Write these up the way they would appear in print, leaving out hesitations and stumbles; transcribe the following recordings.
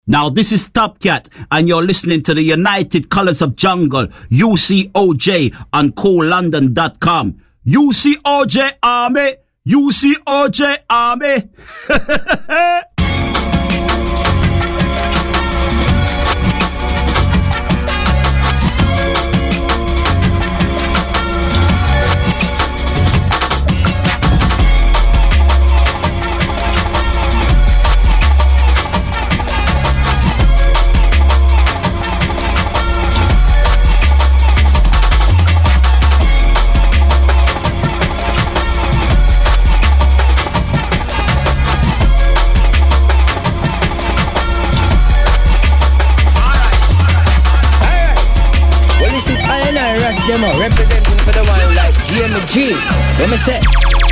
Now this is Top Cat and you're listening to the United Colors of Jungle, UCOJ on CoolLondon.com. UCOJ Army, UCOJ Army. Demo representing for the one like GMG. Let me say.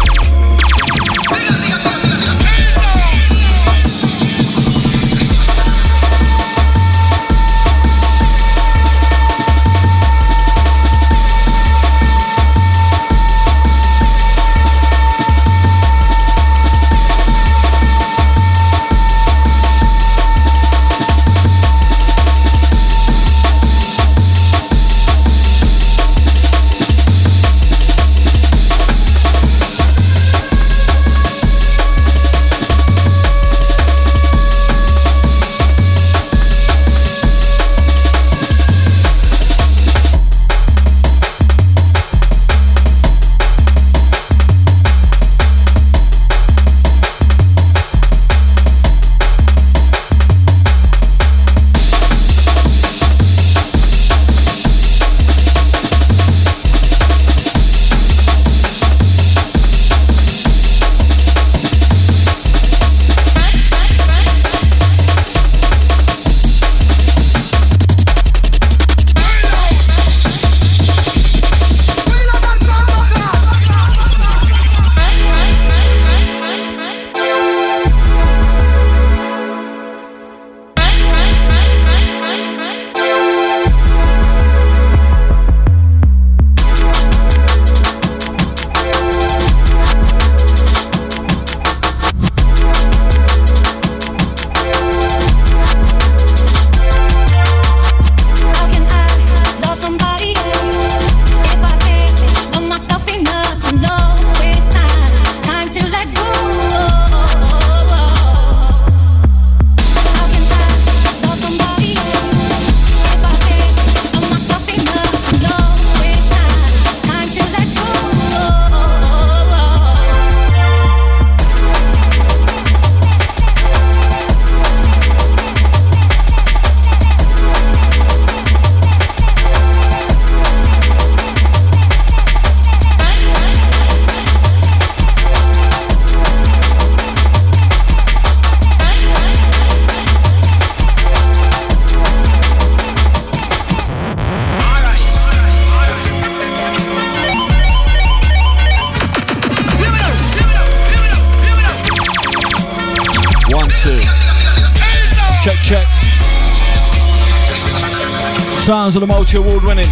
Sounds of the multi-award winning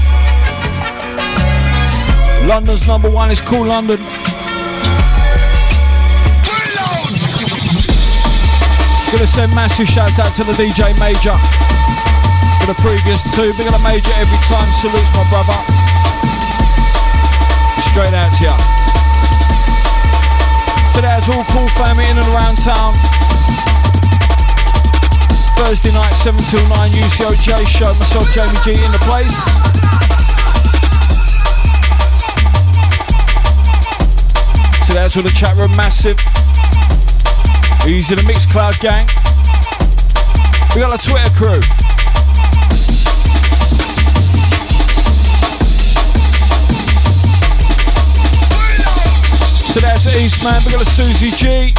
London's number one is Cool London. Gonna send massive shouts out to the DJ Major for the previous two. Big on the Major every time. Salutes my brother. Straight out to ya. So that's all Cool family in and around town. Thursday night, 7 till 9, UCOJ show. Myself, Jamie G, in the place. So that's all the chat room, massive. Easy, the Mixcloud gang. We got a Twitter crew. So that's Eastman. We got a Susie G.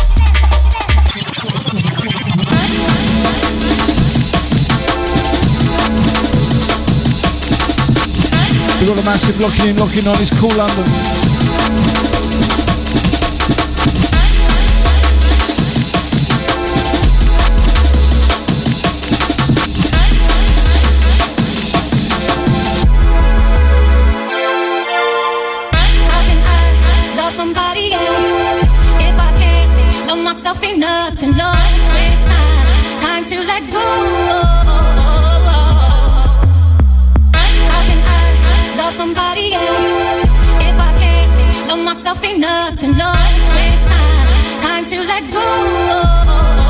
We got a massive locking on is Cool London. How can I love somebody else if I can't love myself enough to know when it's time to let go? How can I love somebody else if I can't love myself enough to know when it's time to let go?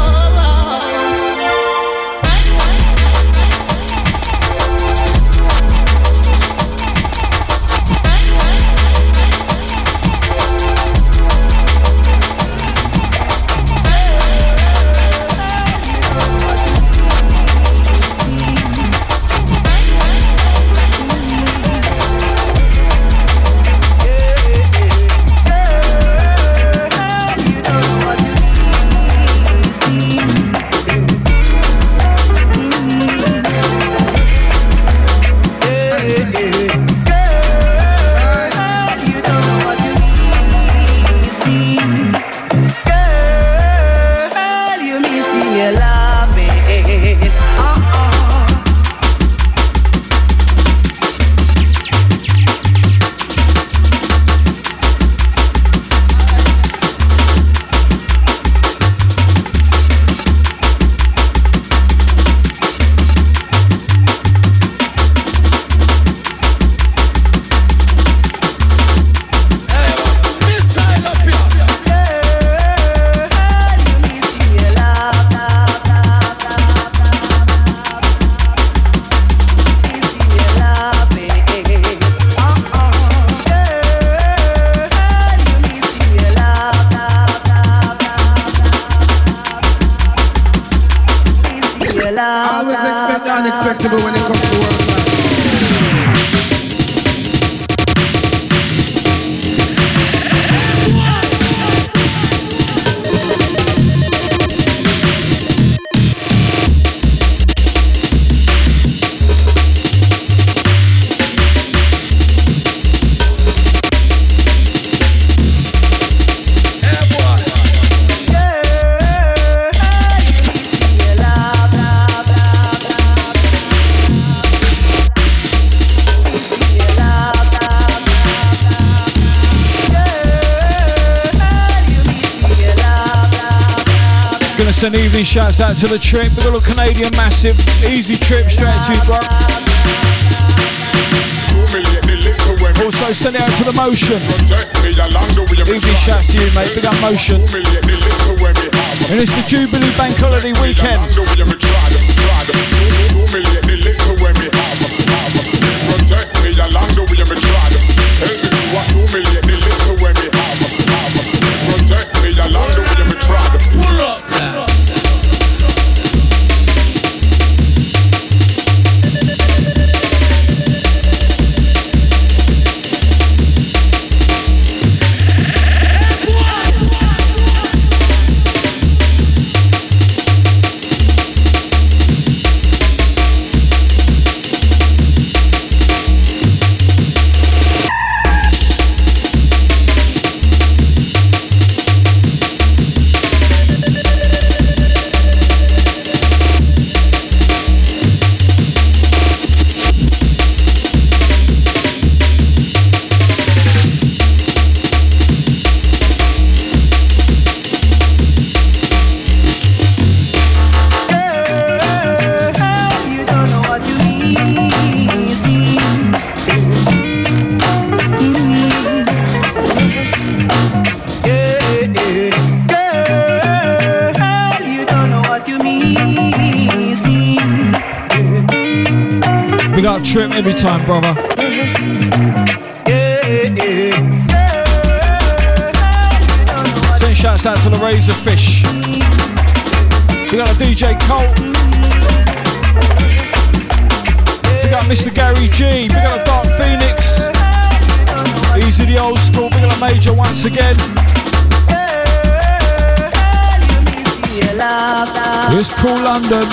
Unexpected when it comes to work life. Gonna send evening shouts out to the trip. We've got a little Canadian massive. Easy trip straight to you, bro. Also send it out to the Motion. Evening shouts to you, mate. Big up Motion. And it's the Jubilee Bank Holiday weekend. Big up Trip every time, brother. Send shouts out to the Razorfish. We got a DJ Colt. We got Mr. Gary G. We got a Dark Phoenix. Easy the old school. We got a Major once again. Here's Cool London.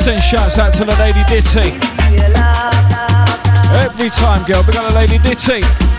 Send shouts out to the Lady Ditty. Every time, girl, we got a Lady Ditty.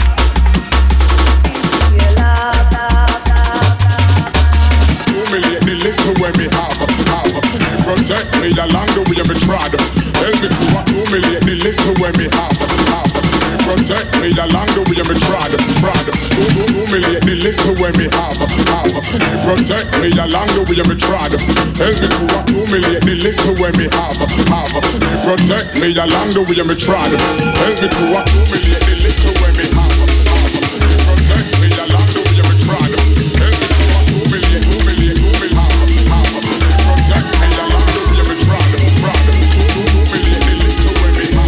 2 million, the little when me have. Protect me along the way me trod. Help me to 2 million, the little when me have. Protect me along the way me trod. 2 million, the little when me have. Protect me along the way me trod. Help me to 2 million, the little when me have. Protect me along the way me trod. Help me to 2 million, the little when me have. Protect me along the way me trod. Help me to 2 million, 2 million, 2 million have. Protect me along the way me trod. 2 million, the little when me have.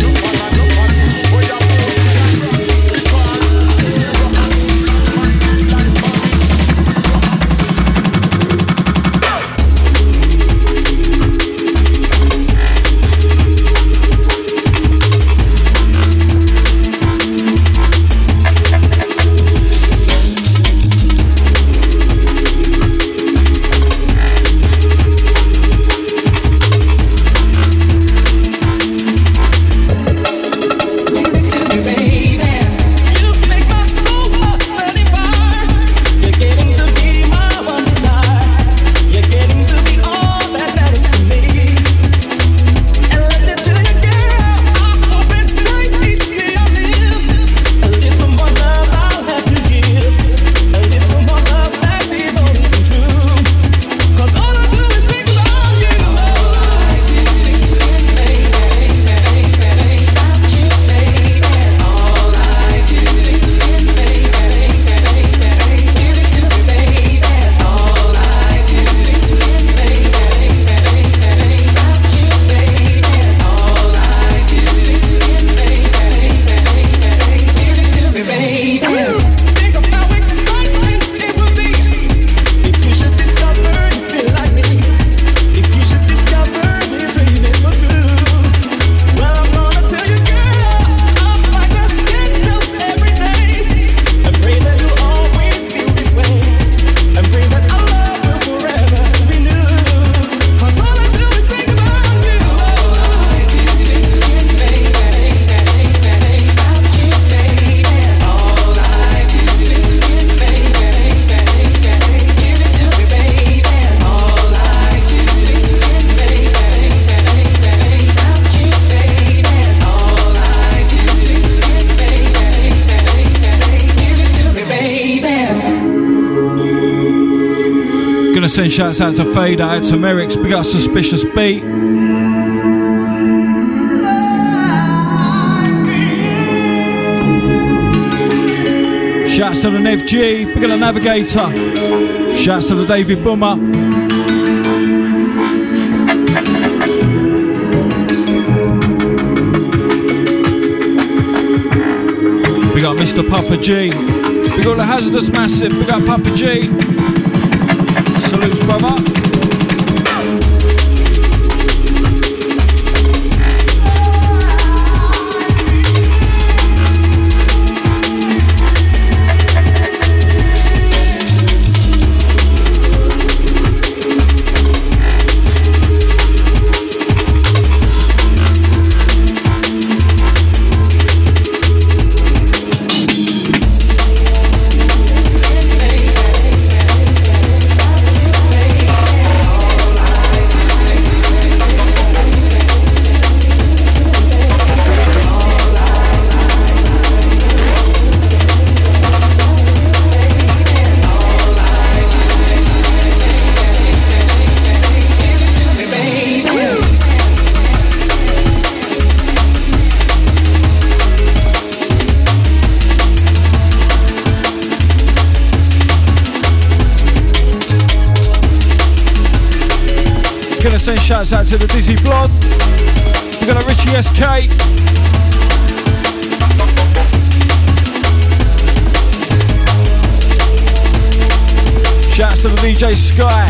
Send shouts out to Fader, out to Merrick's, big up Suspicious Beat. Shouts to the Nev G, big up the Navigator. Shouts to the David Boomer. Big up Mr. Papa G. Big up the Hazardous Massive, big up Papa G. Salutes, brother. Send shouts out to the Dizzy Blog. We've got a Richie SK. Shouts to the DJ Sky.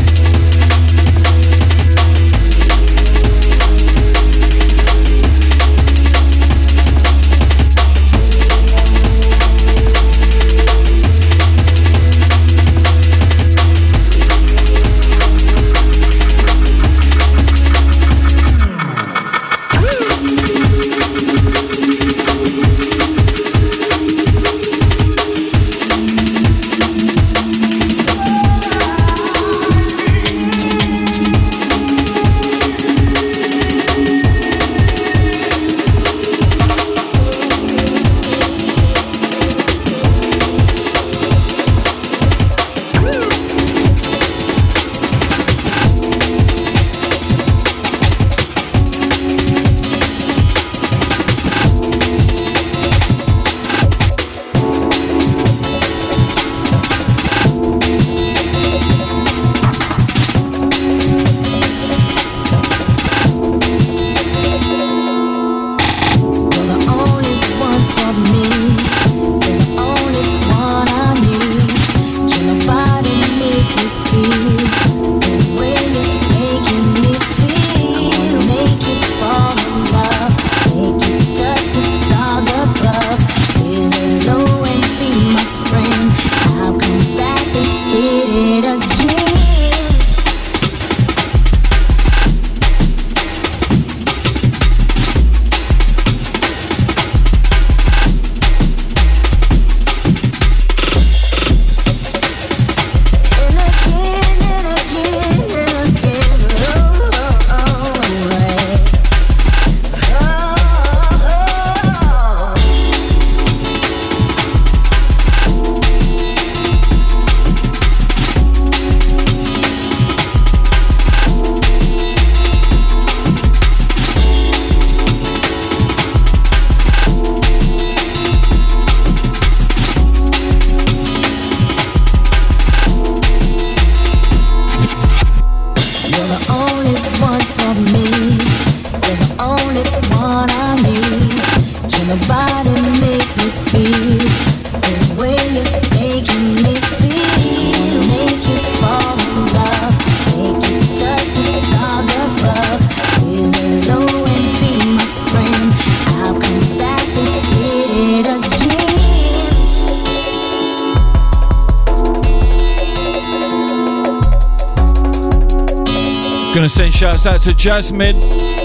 Gonna send shouts out to Jasmine.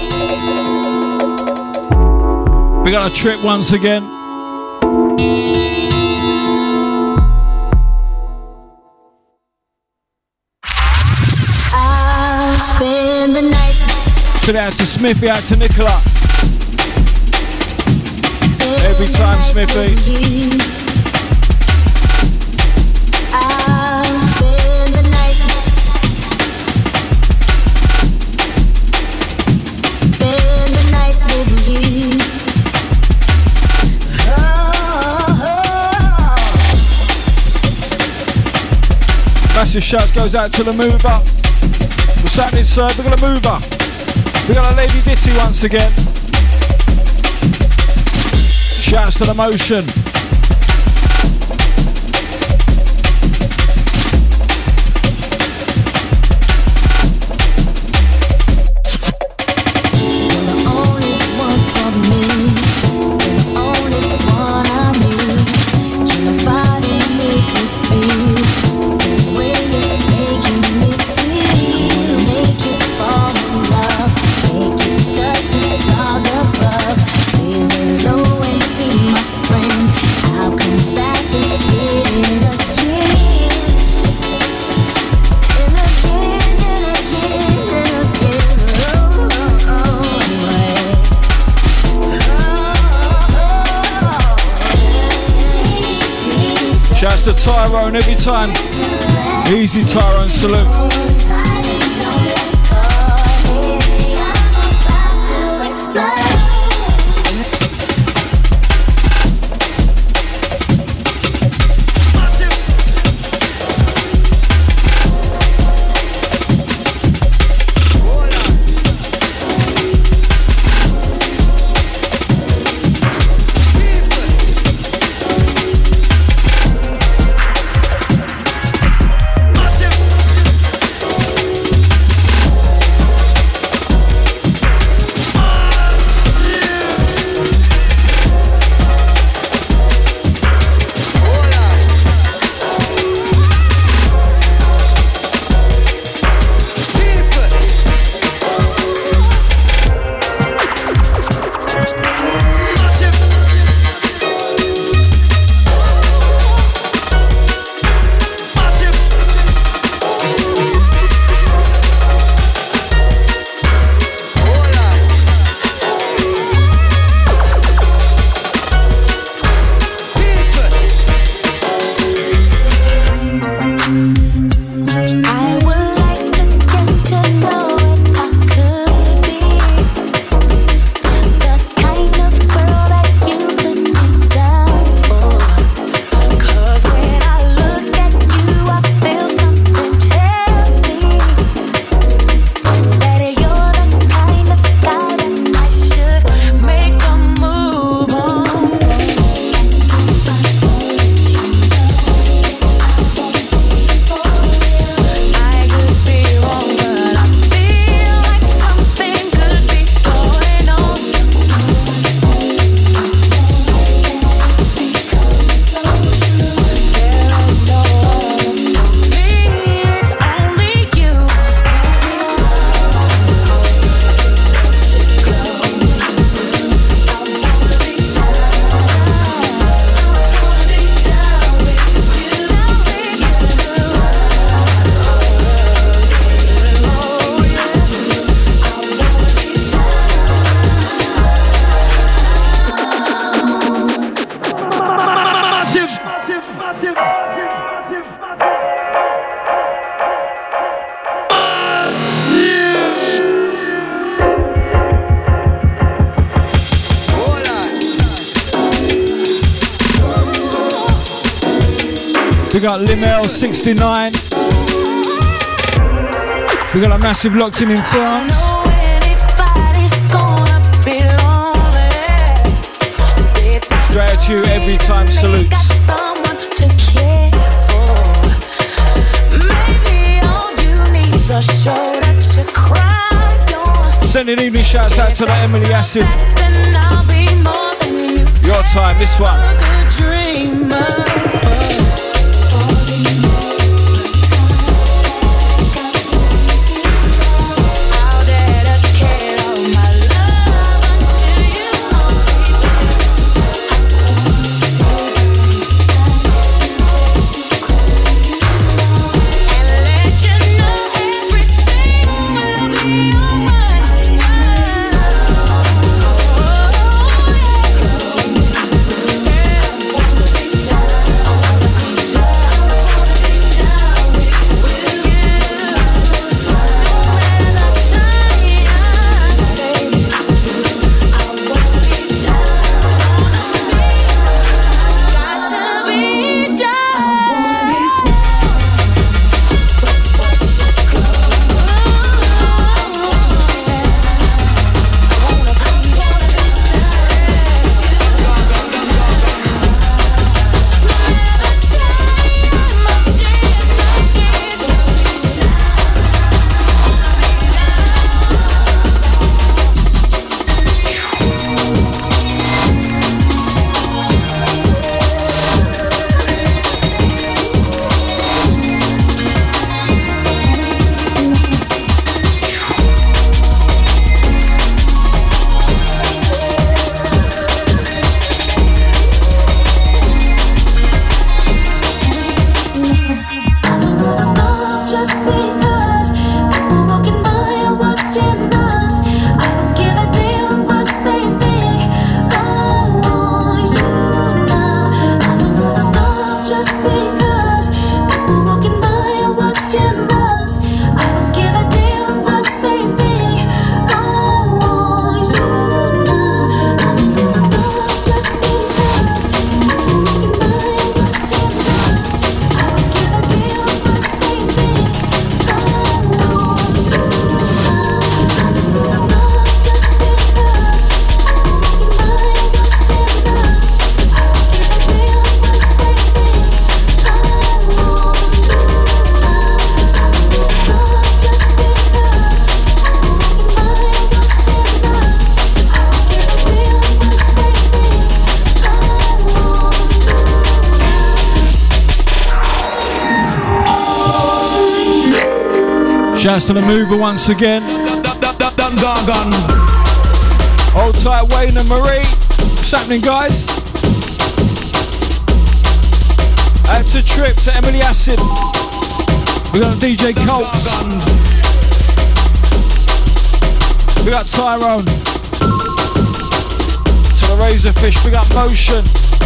We got a trip once again. I'll spend the night. Send out to Smithy, out to Nicola. Every time, Smithy. I'll spend the night. Spend the night with you. Massive shout goes out to the mover. What's happening, sir? We got a mover. We got a Lady Ditty once again. Shouts to the motion. Shouts to Tyrone every time. Easy Tyrone, salute. We got Limel 69. We got a massive locked in France. Straight at you every time, salutes. Sending evening shouts out to the Emily Acid. Your time, this one. Shouts to the mover once again. Hold tight, Wayne and Marie. What's happening, guys? Out to Trip, to Emily Acid. We got DJ Colt. We got Tyrone. To the Razorfish, we got Motion.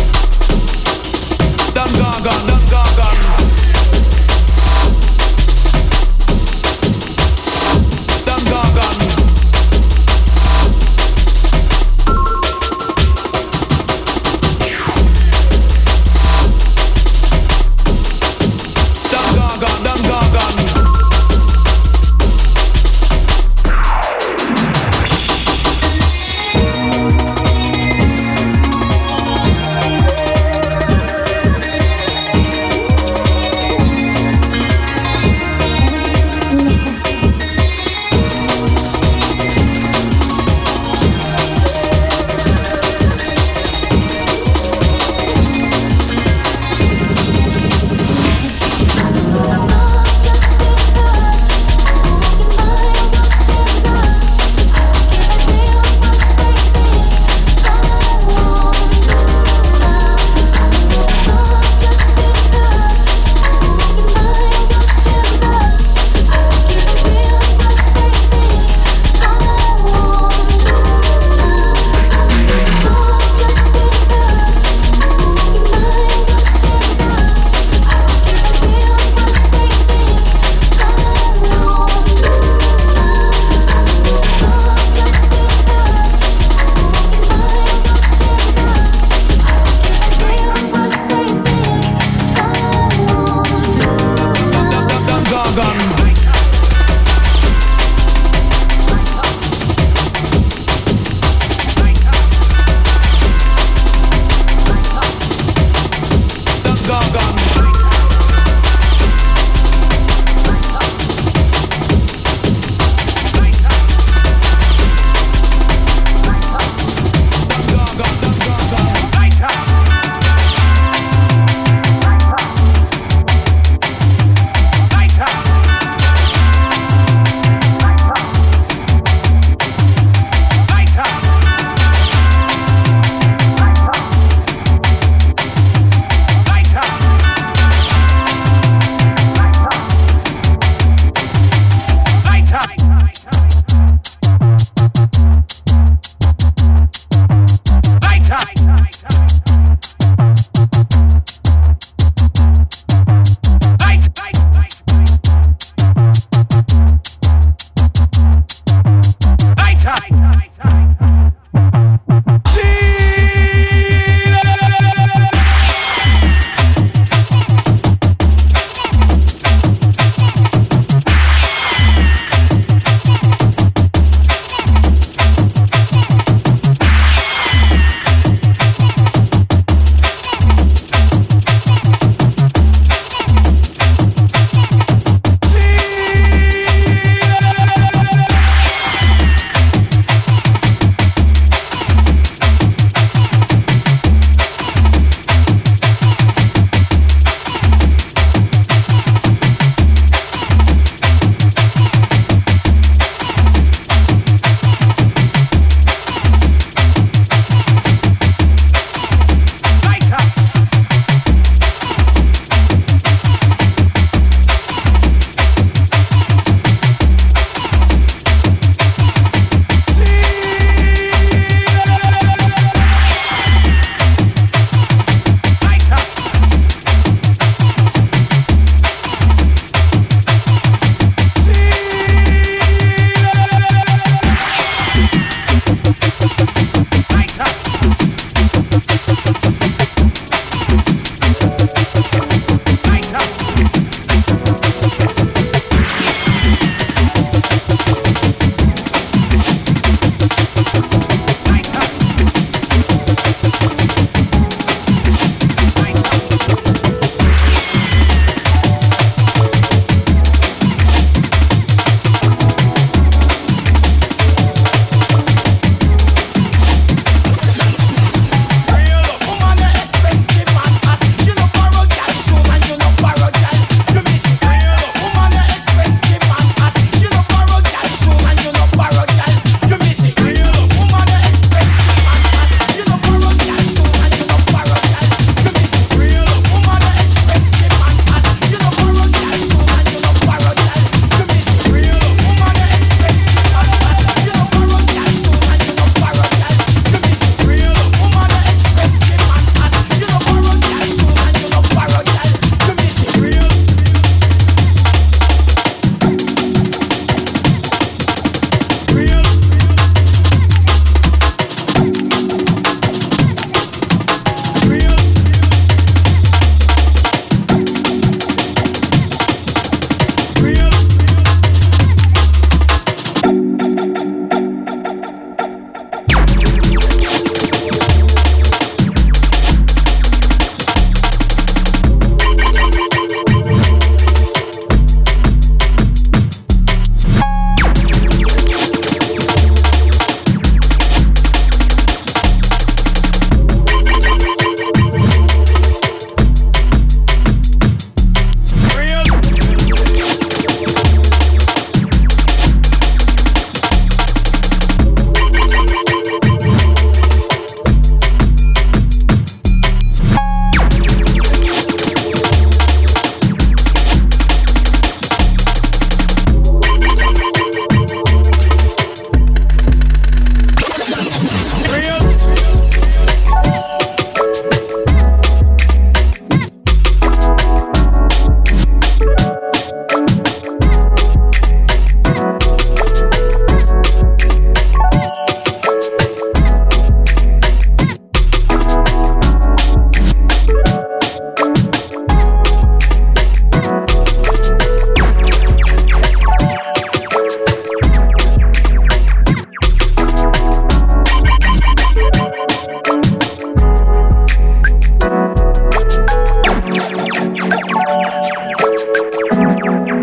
Dun Gargan, Dun Gargan. Dun Gargan. Dun Gargan, Dun Gargan.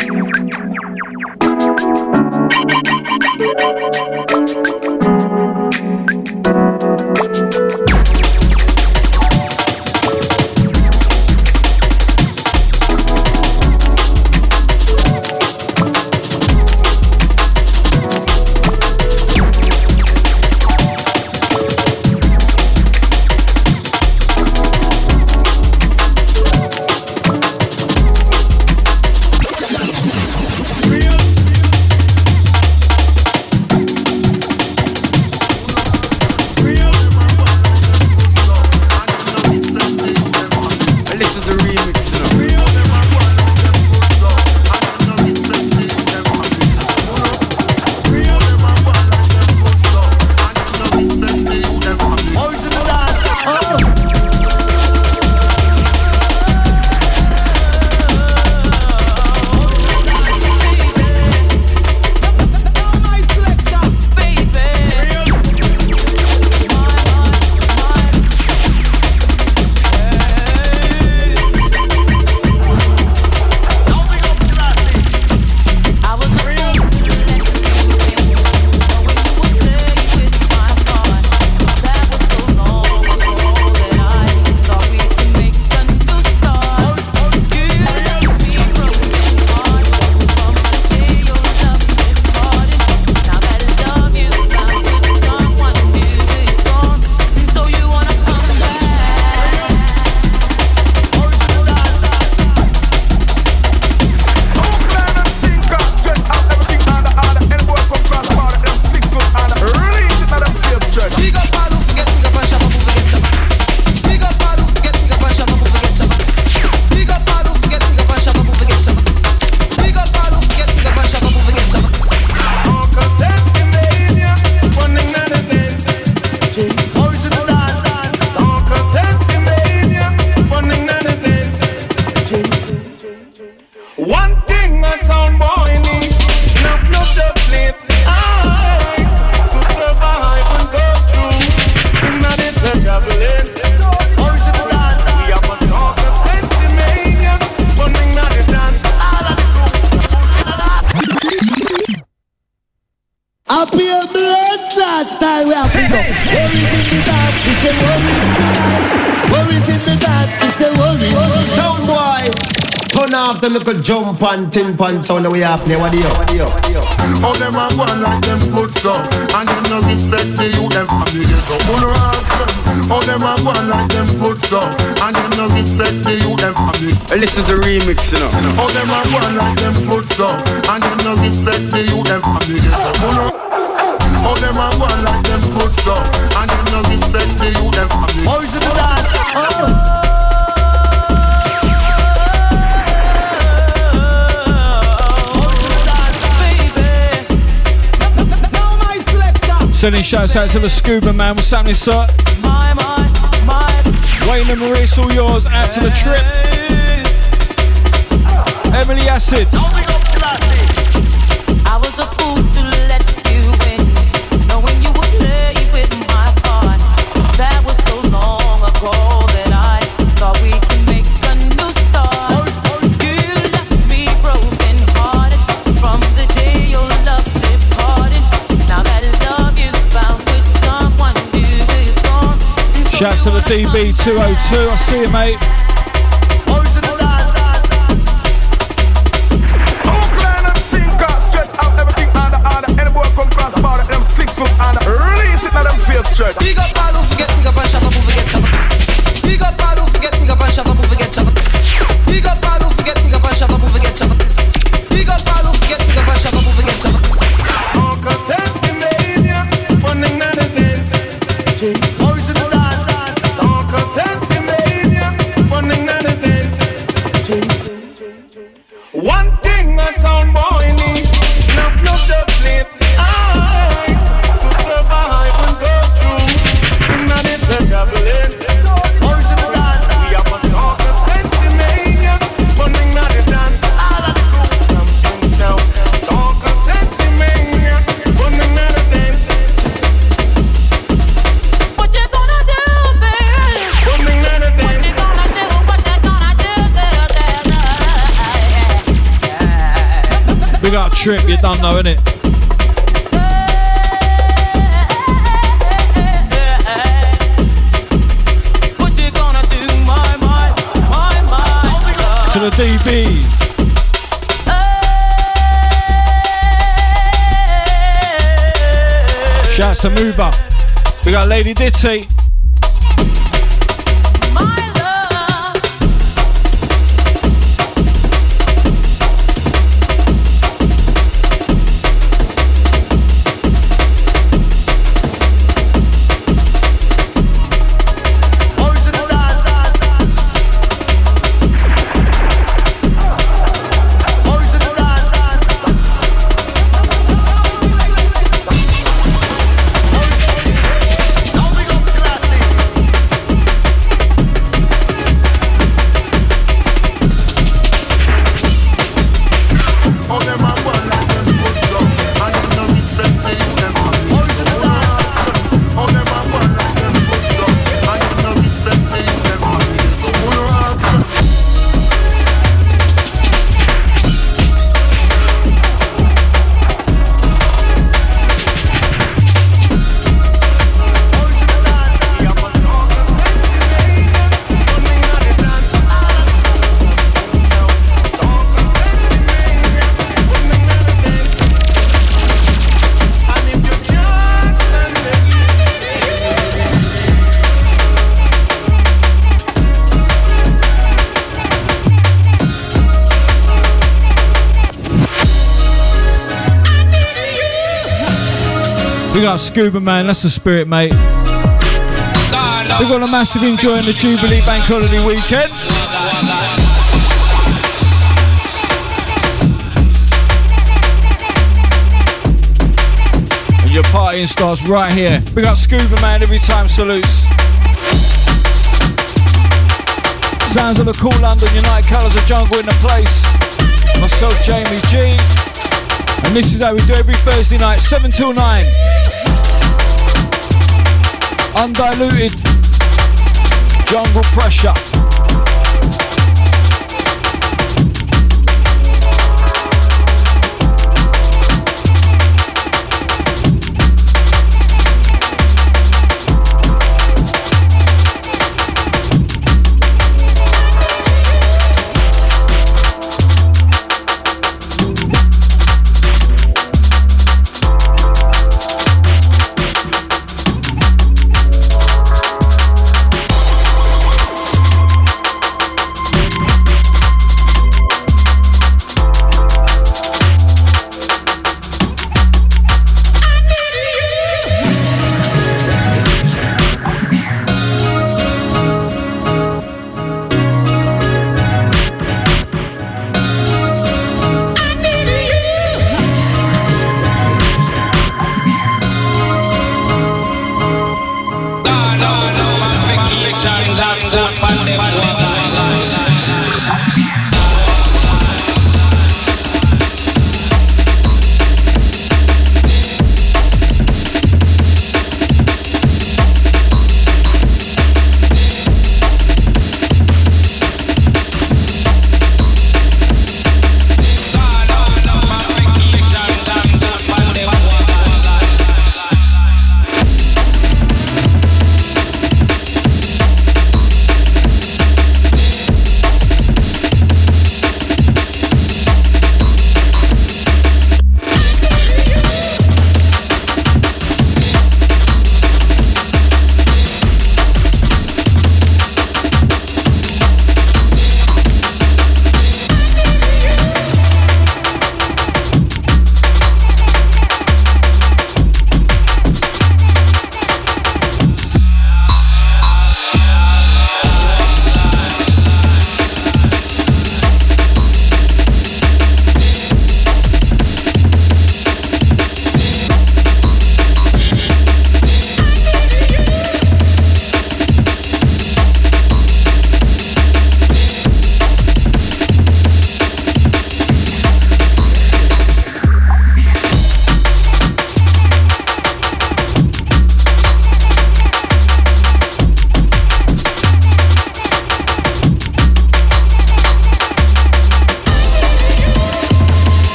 The little jump and tin pan sound that we have play. What do you? All them a go like them foot so, and them no respect the youth them family. So who no ask them? All them a go like them foot so, and them no respect the youth them family. This is a remix, you know. All them a go like them foot so, and them no respect the youth them family. So who no? All them a go like them foot so, and them no respect the youth them family. How is it that? Sending shouts out to the Scuba Man. What's happening, sir? Wayne and Maurice, all yours. Out to the trip. Emily Acid. I was a fool to let you in, knowing you would play with my heart. That was so long ago that I thought we could make a new start. You left me broken hearted from the day your love departed. Now that love you found with someone new is gone. Shouts to the DB202. I see you, mate. Release it, now them face straight. Big up all who forget, big up and shabba, who forget shabba. Big up all who forget, big up and shabba, who forget shabba. Big up all who forget, big up and shabba, who forget shabba. Big up all who forget, big up and shabba, who forget shabba. Uncle Testimania, running out of dance. How is it that? Uncle Testimania, Big up Trip, you done know, innit? What you gonna do, my To the DB. Shouts to Mover. We got Lady Ditty. We got Scuba Man, that's the spirit, mate. We got a massive enjoy on the Jubilee Bank Holiday weekend. And your partying starts right here. We got Scuba Man every time, salutes. Sounds of the cool London, United Colours of Jungle in the place. Myself, Jamie G. And this is how we do every Thursday night, 7 till 9. Undiluted jungle pressure.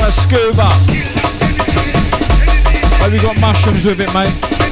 out of Scuba. Hope you got mushrooms with it, mate.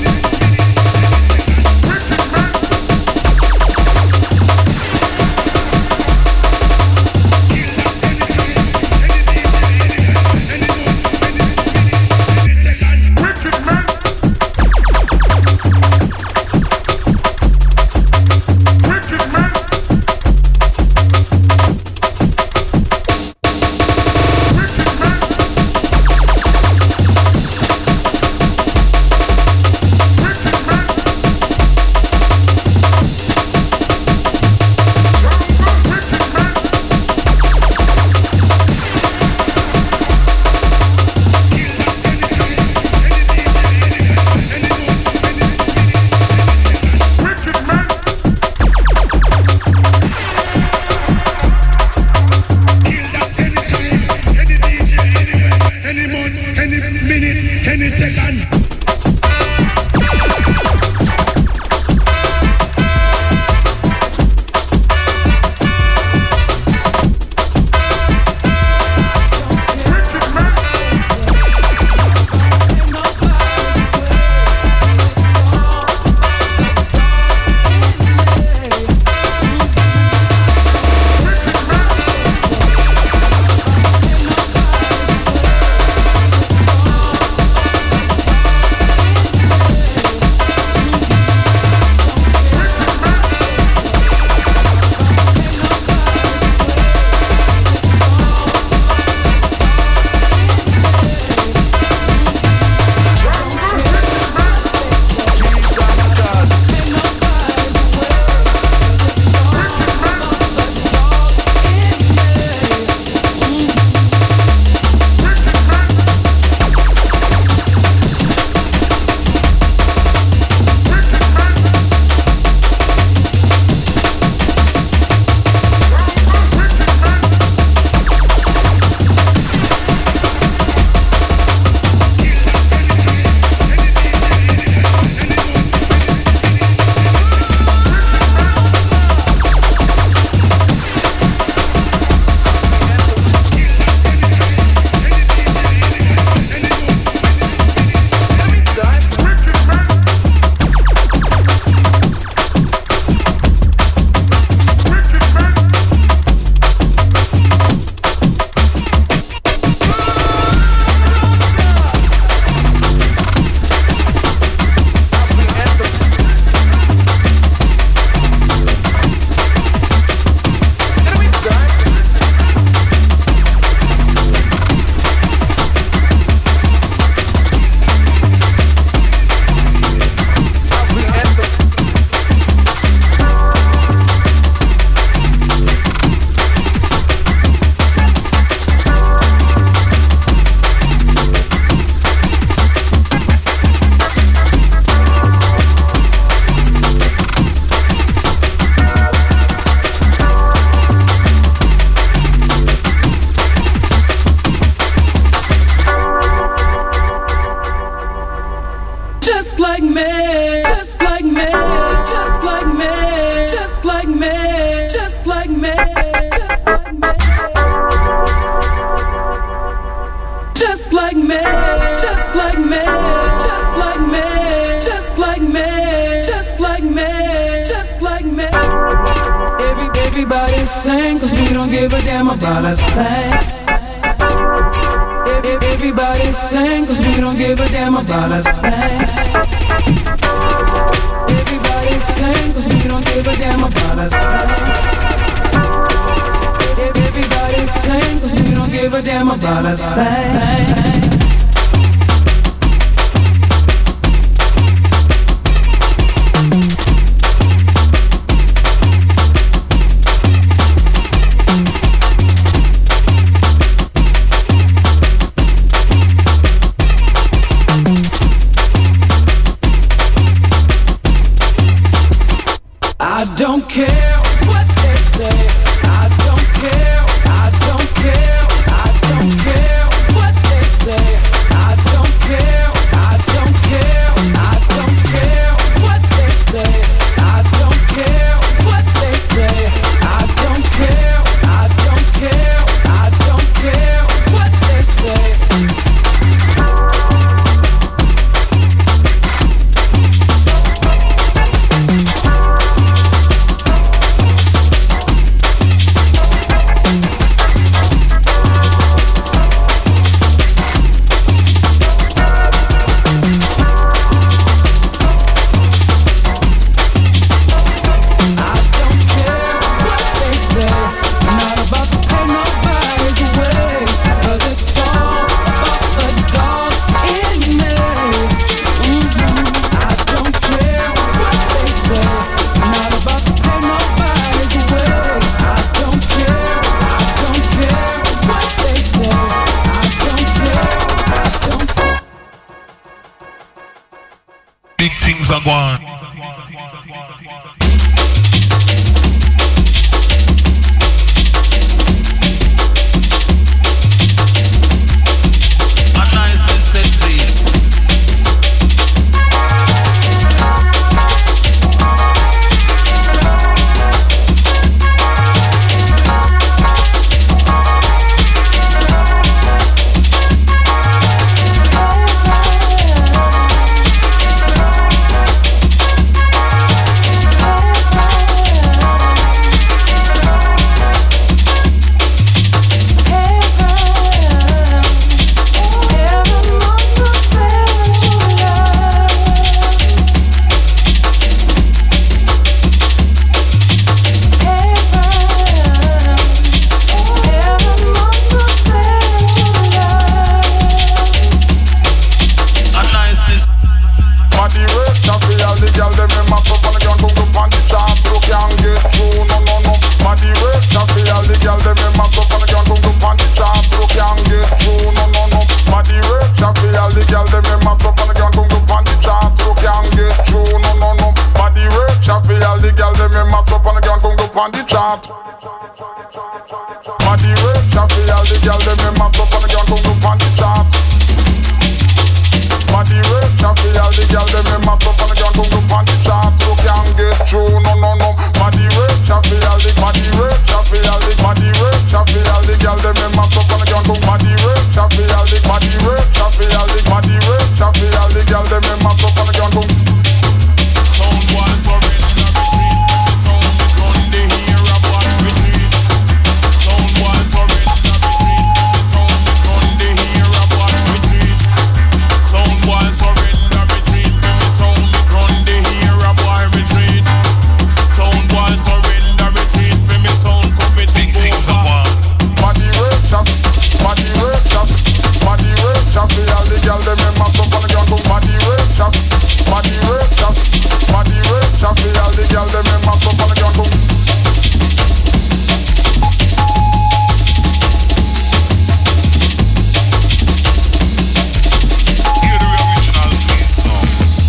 sing, cause we don't give a damn about a thing. Everybody sing, cause we don't give a damn about a thing. Everybody sing, cause we don't give a damn about a thing. Everybody sing, cause we don't give a damn about a thing. I don't care what they say. I don't care. I don't care. I don't care what they say. Body work, chappy, all the girl them in my cup and the girl come to panty chop. Body work, chappy, all the girl them in my cup and the girl come to panty chop. You can't get through, no. Body work, chappy, all the body work, chappy, all the body work, chappy, all the girl them in my cup and the girl come body work, chappy, all the body work, chappy, all the body work, chappy, all the girl them in my cup and the girl come. Sound one surrender retreat, the sound the gun they hear about retreat. Sound one surrender retreat, the sound the gun they hear about retreat. Sound one surrender retreat, the sound the gun they hear about retreat. Sound one surrender retreat, me sound come me take over. Body work chop, body work chop, body work chop. All the girl them in my cup and the girl come body work chop, body work chop. Body work, chappy, all the girl them in my cup and the girl come. Hear the original please song.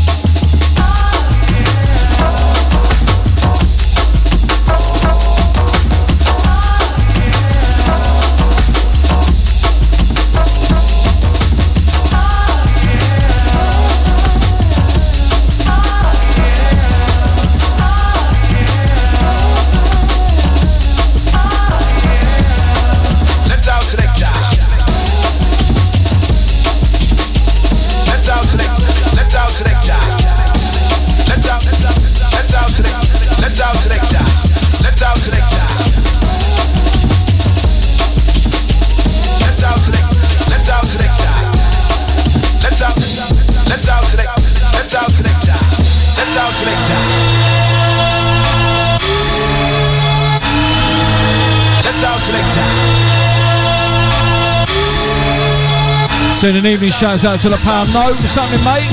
Send an evening shouts out to the Pound Note. What's happening, mate?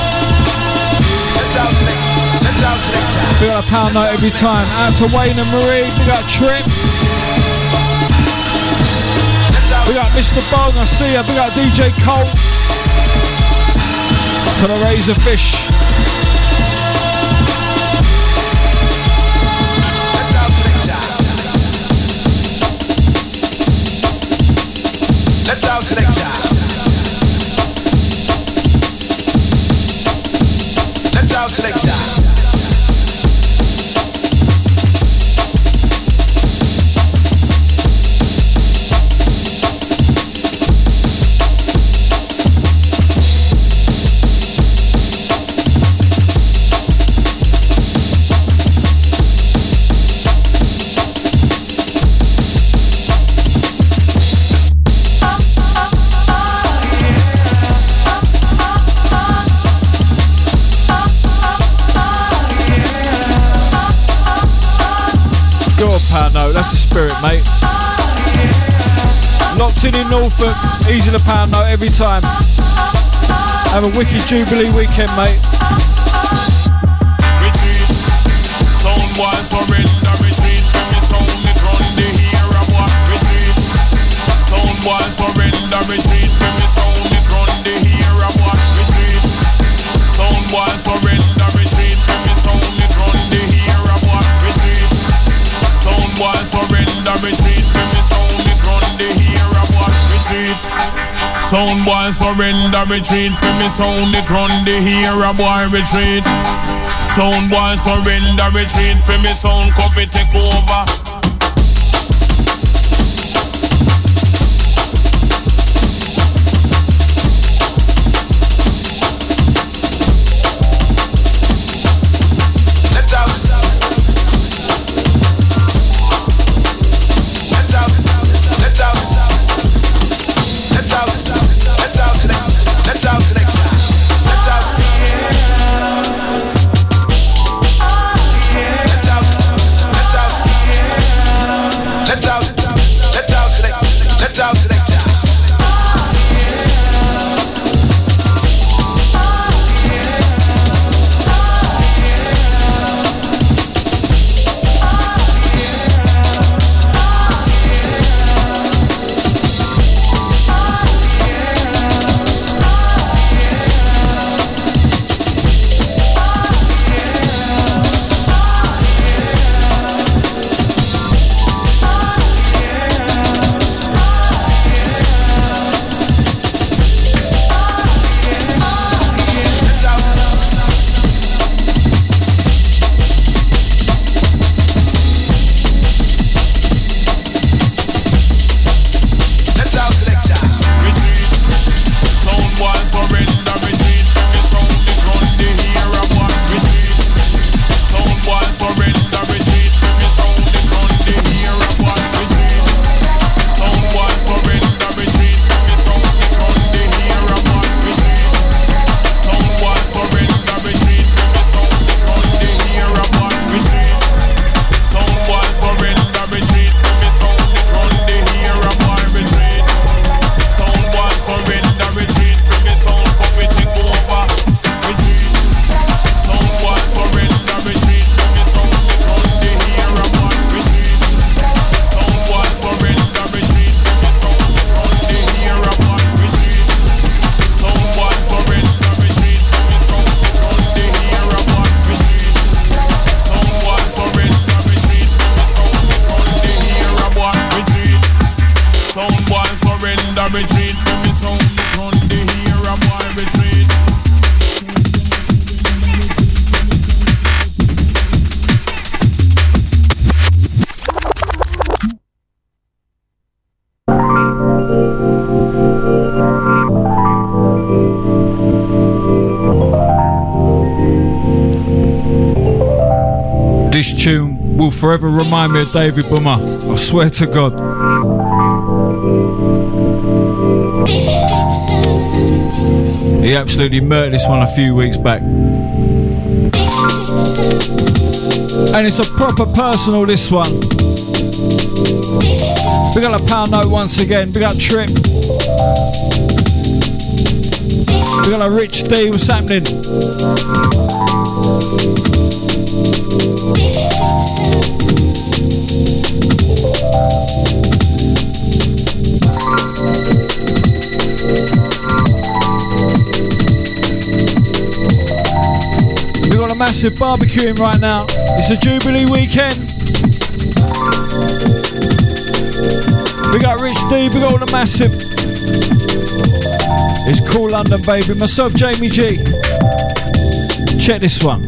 We got a Pound Note every time. Out to Wayne and Marie. We got Trip. We got Mr. Bong. I see ya. We got DJ Colt. To the Razorfish. Let's out selector. Let's out selector. Pound Note, that's the spirit, mate. Locked in Norfolk, easy to Pound Note every time. Have a wicked Jubilee weekend, mate. Retreat, sound one surrender retreat. When me sound it run the hear about retreat. Sound one surrender retreat. When me sound it run the hear about retreat. Sound one surrender retreat. When me sound it run the hear about retreat. Sound one surrender retreat. When me sound it run the hear about retreat. Sound one surrender retreat. When me sound it run the hear about retreat. Sound one surrender retreat. When me sound come me take over. This tune will forever remind me of David Boomer. I swear to God. He absolutely murdered this one a few weeks back. And it's a proper personal, this one. Big up the Pound Note once again. Big up Trip. Big up Rich D. What's happening? We've got a massive barbecuing right now. It's a Jubilee weekend. We got Rich D, we got all the massive. It's Cool London, baby. Myself, Jamie G. Check this one.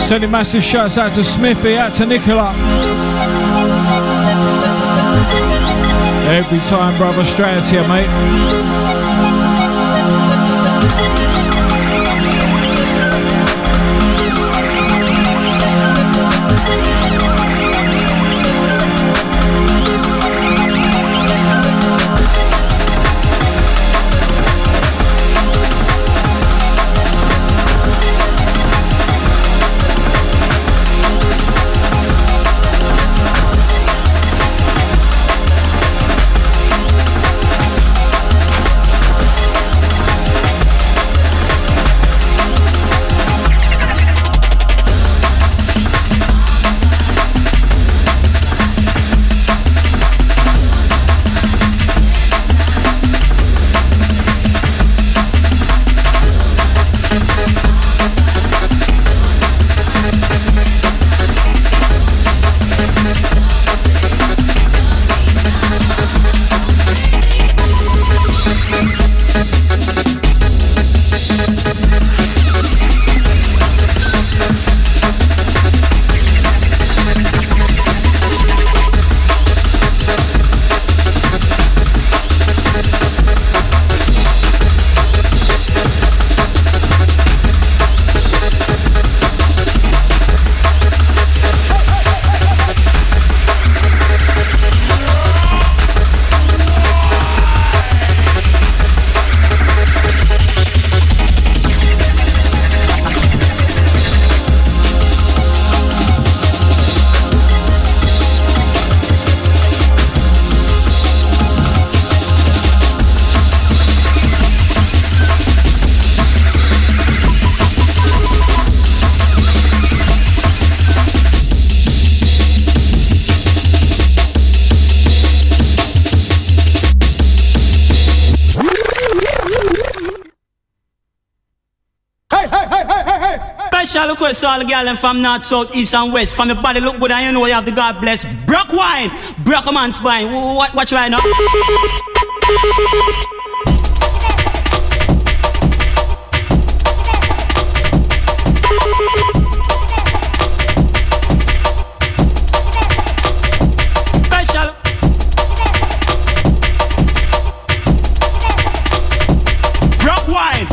Sending massive shouts out to Smithy, out to Nicola. Every time, brother, straight out here, mate. Special request to all the girls from north, south, east and west. From your body look good and you know you have the God bless. Brock wine, brock a man's spine. Watch right now. Special. Brock wine.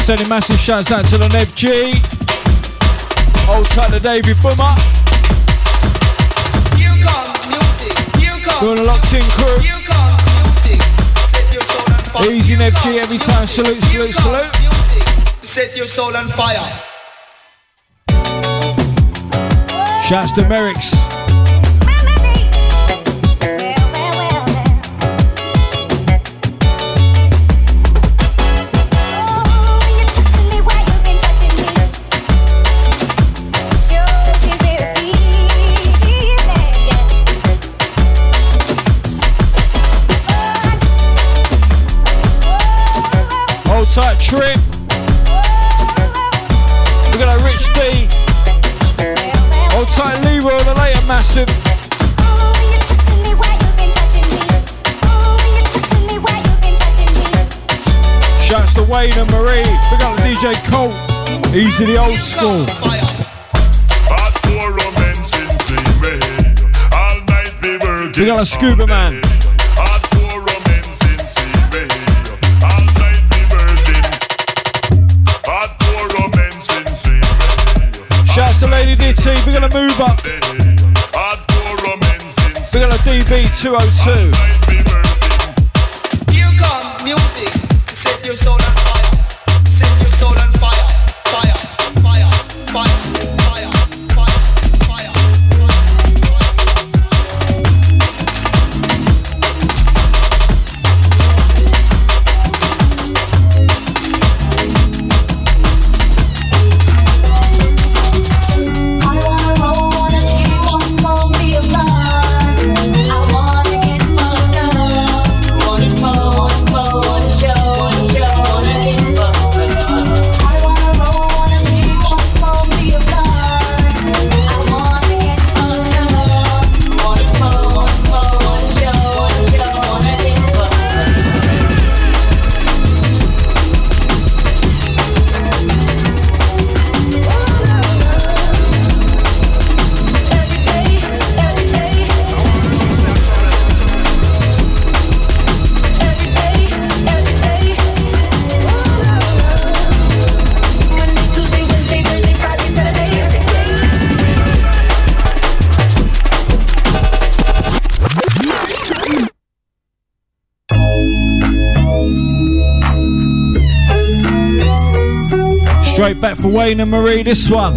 Sending massive shouts out to the Nev G. Old tight to David Boomer. Here come music. Here come. Doing a locked in crew. Here come music. Set your soul on fire. Easy Nev G every time. Salute, salute, salute. Music. Set your soul on fire. Shouts to Merrick's. Tight trip. We got a Rich D. Old tight Leroy on the later massive. Shouts to Wayne and Marie. We got the DJ Colt. Easy the old school. We got a Scuba Man. Shouts to Lady DT, we're gonna move up. We're gonna DB 202. Here come music. Set your soul on fire. Set your soul on fire. Fire, fire, fire, fire, fire, fire. Straight back for Wayne and Marie, this one.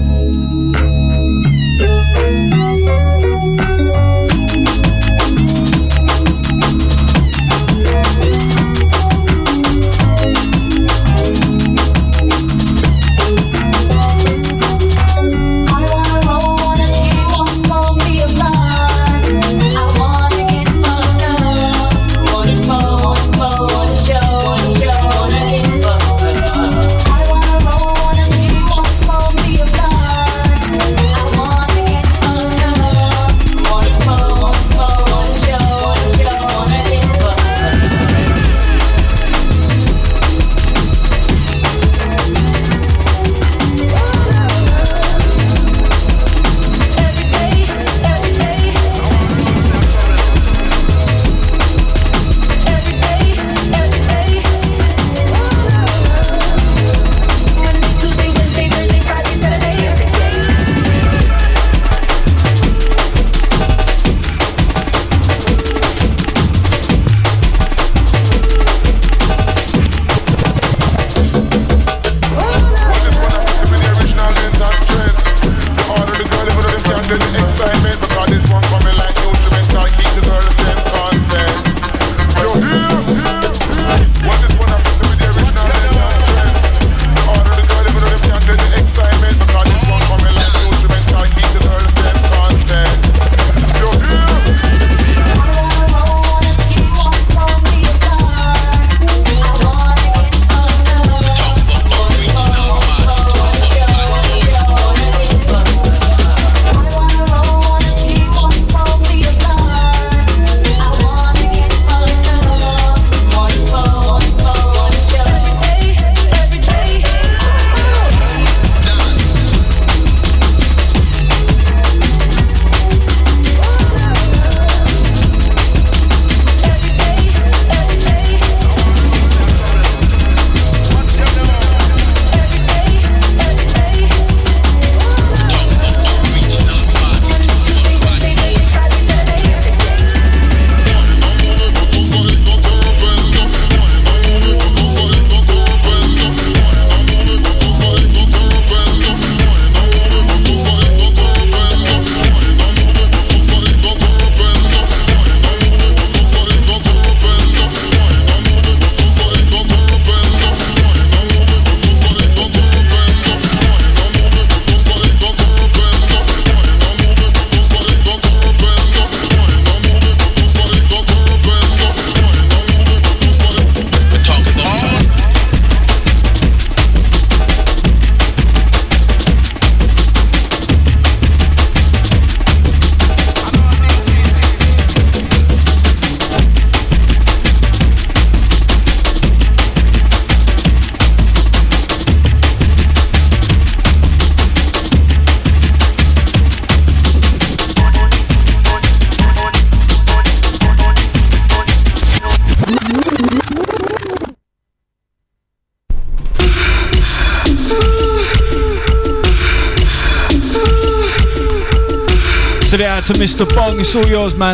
to Mr. Bong, it's all yours, man.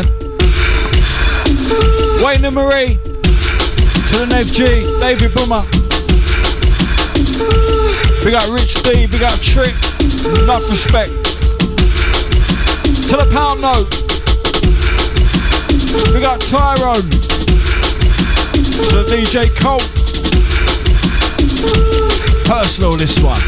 Wayne and Marie, to the Nev G, David Boomer. We got Rich D, we got Trick, enough respect. To the Pound Note, we got Tyrone. To the DJ Colt. Personal this one.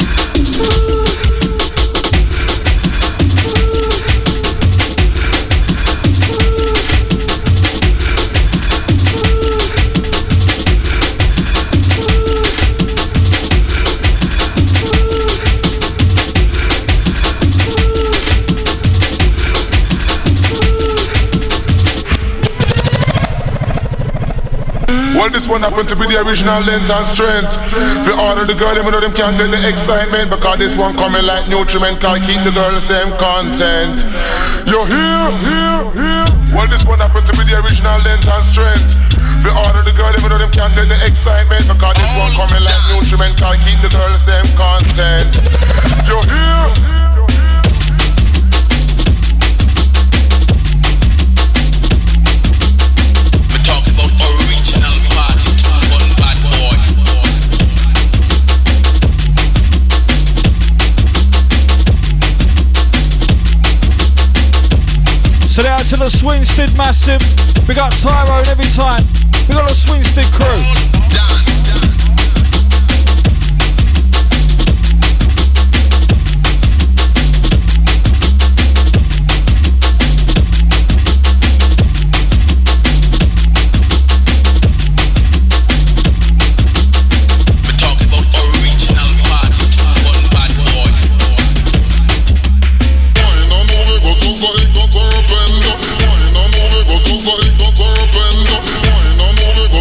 Well, this one happened to be the original length and strength. The order the girl, them know them can't take the excitement, because this one coming like nutriment, can't keep the girls them content. You hear? Well, this one happened to be the original length and strength. The order the girl, them know them can't take the excitement, because this one coming like nutriment, can't keep the girls them content. You hear? So out to the Swinstead Massive. We got Tyrone every time. We got the Swinstead crew. Wine and move it, go to the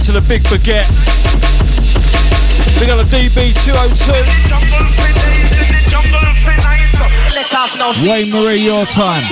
to the Big Baguette. Big up the DB202. Wayne Marie, your time.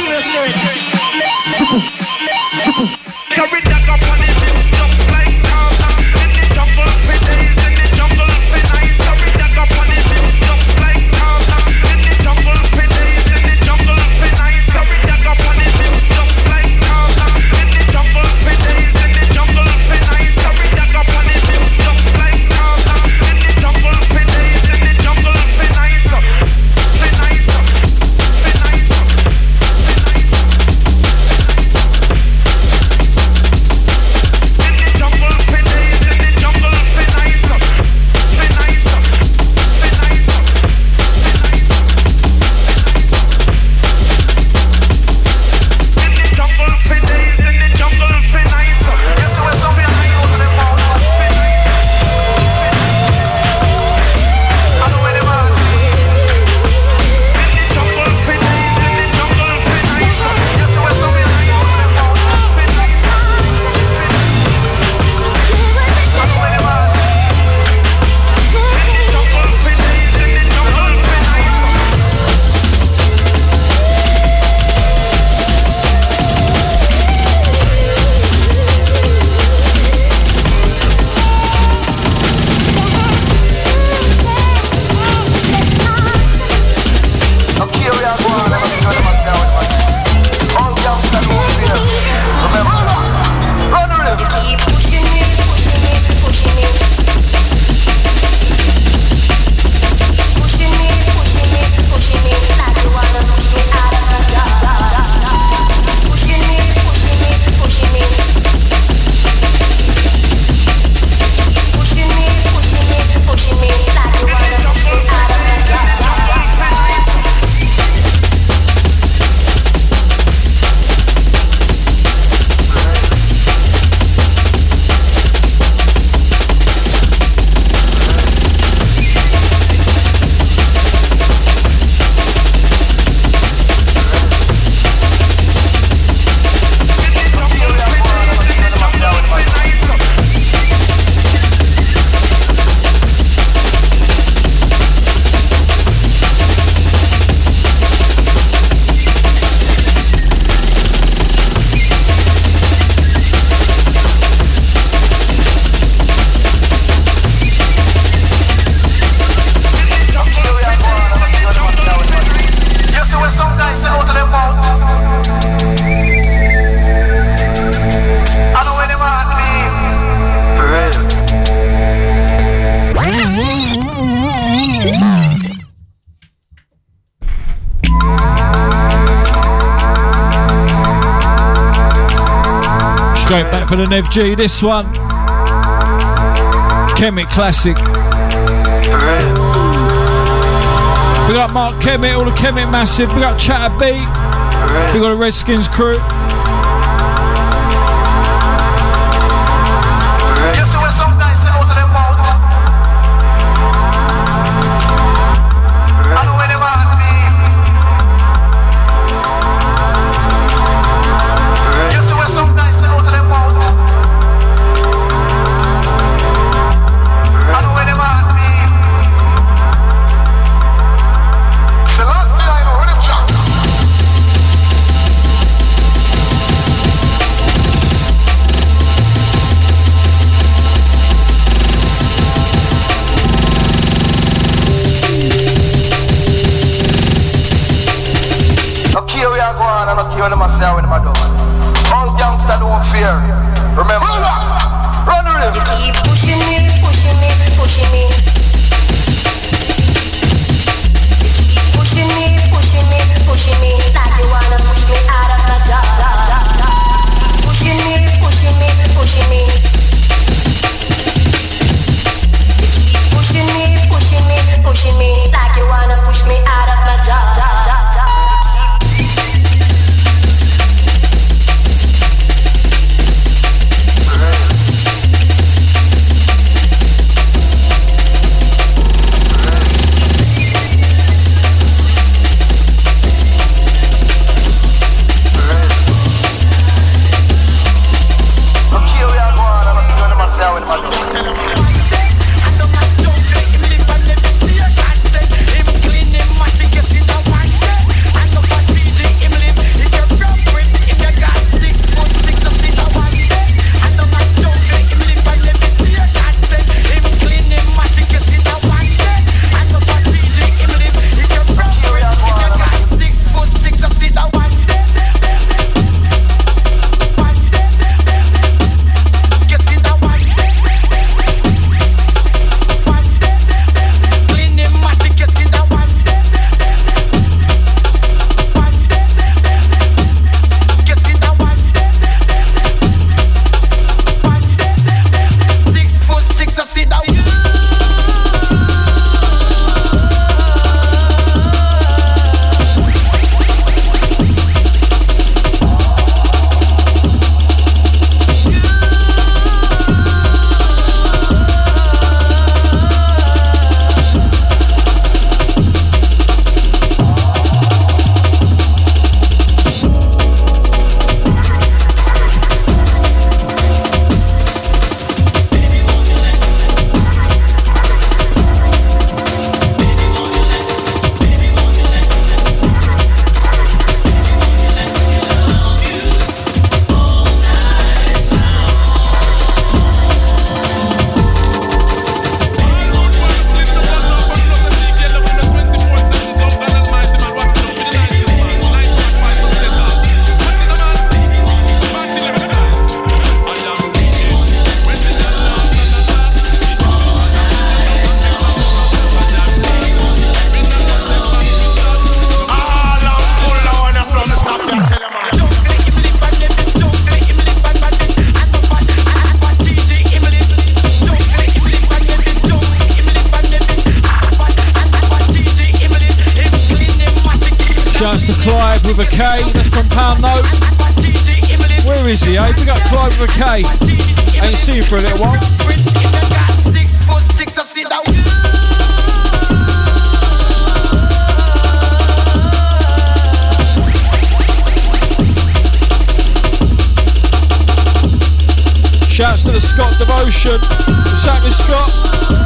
Straight back for the Nev G, this one. Kemet Classic. We got Mark Kemet, all the Kemet Massive. We got Chatter Beat. We got the Redskins crew. Shouts to Clive with a K, that's from Pound Note. Where is he, eh? Big up Clive with a K. Ain't seen him for a little while. Shouts to the Scott Devotion. What's happening, Scott?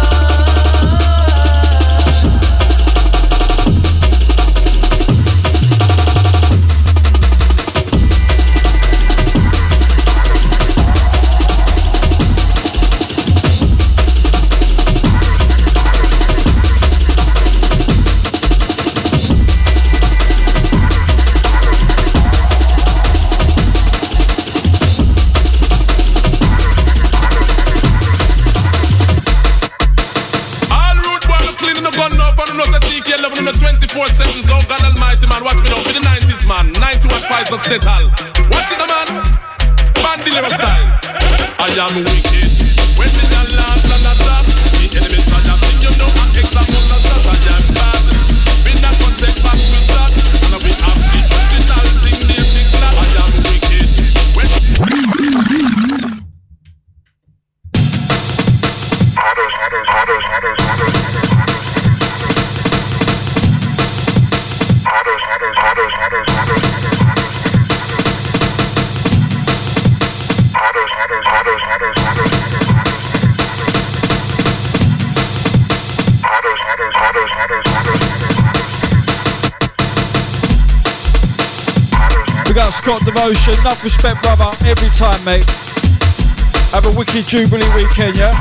Dental. Watch it, man. Bandilero style. I am wicked. When the land and top, the enemy try to think you know I'm example of that. I am bad. We not gonna take back with that. And we have the original thing, the thing that I am wicked. We got Scott Devotion, enough respect, brother, every time, mate. Have a wicked Jubilee weekend, yeah?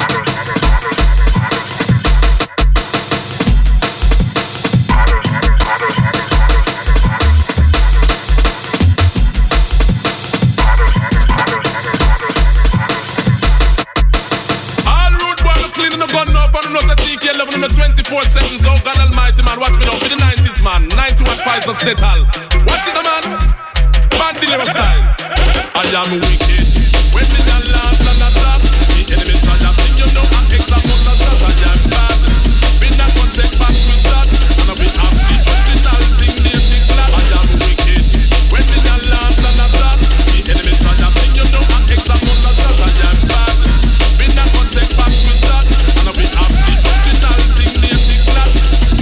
All road boy cleaning the gun up and us a TK 11 in the 24 seconds. Oh God Almighty, man, watch me now for the 90s, man. 91 Dental. Watch it, man. Bandilero style. I am wicked. When the land and top, the enemy try to think you know I'm example of that. I am bad. We not gonna take back with that. And we have the original thing, the thing that I am wicked. When the land and top, the enemy try to think you know I'm example of that. I am bad. We not gonna take back with that. And we have the original thing, the thing that.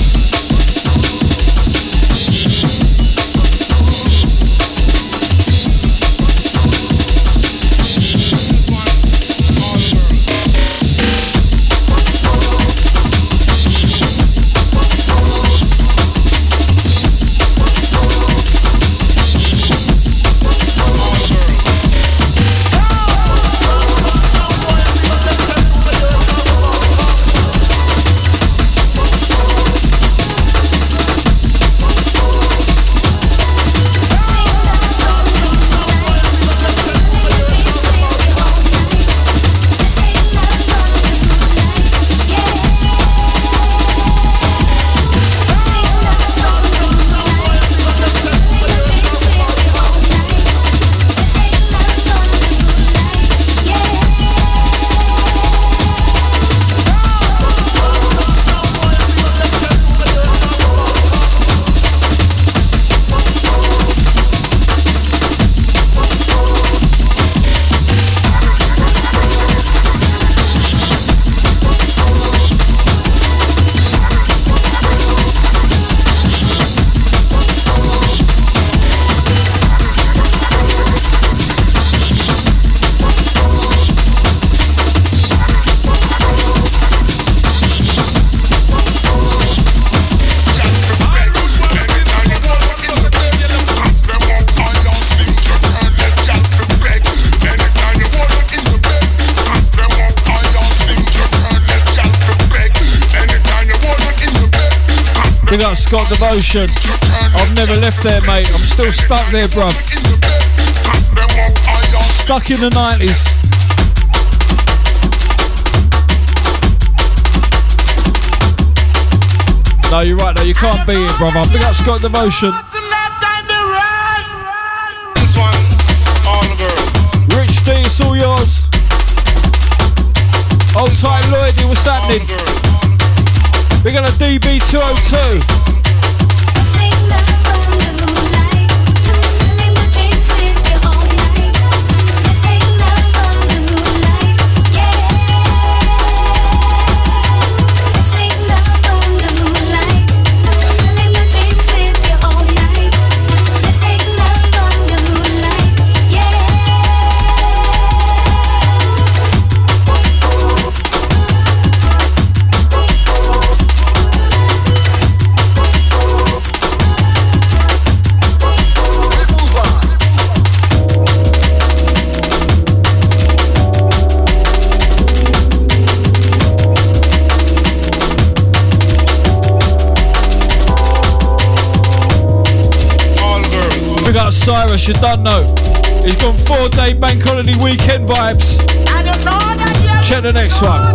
Big up Scott Devotion. I've never left there, mate. I'm still stuck there, bruv. Stuck in the 90s. No, you're right, though. You can't beat it, brother. Big up Scott Devotion. Rich D, it's all yours. Old time Lloydie, what's happening? We got a DB202. Cyrus, you don't know. He's gone 4-day bank holiday weekend vibes. Check the next one.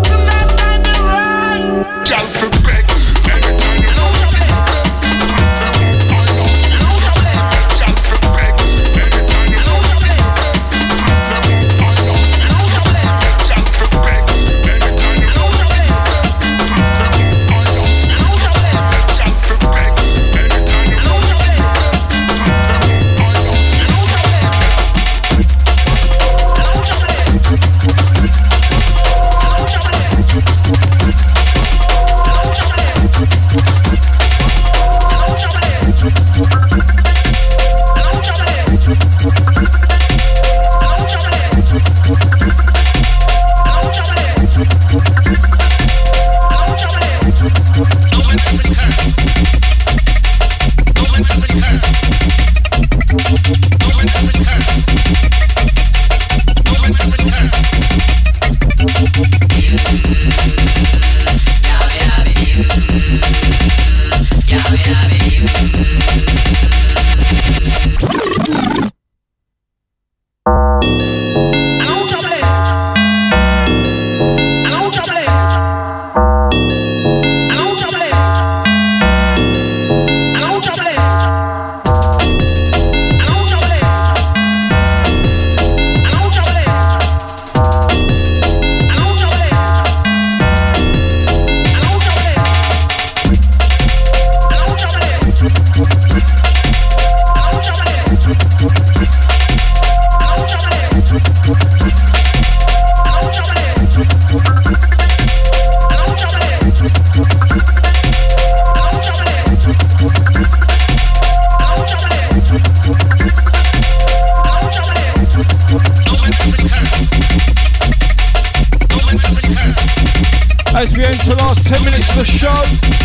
As we enter the last 10 minutes of the show,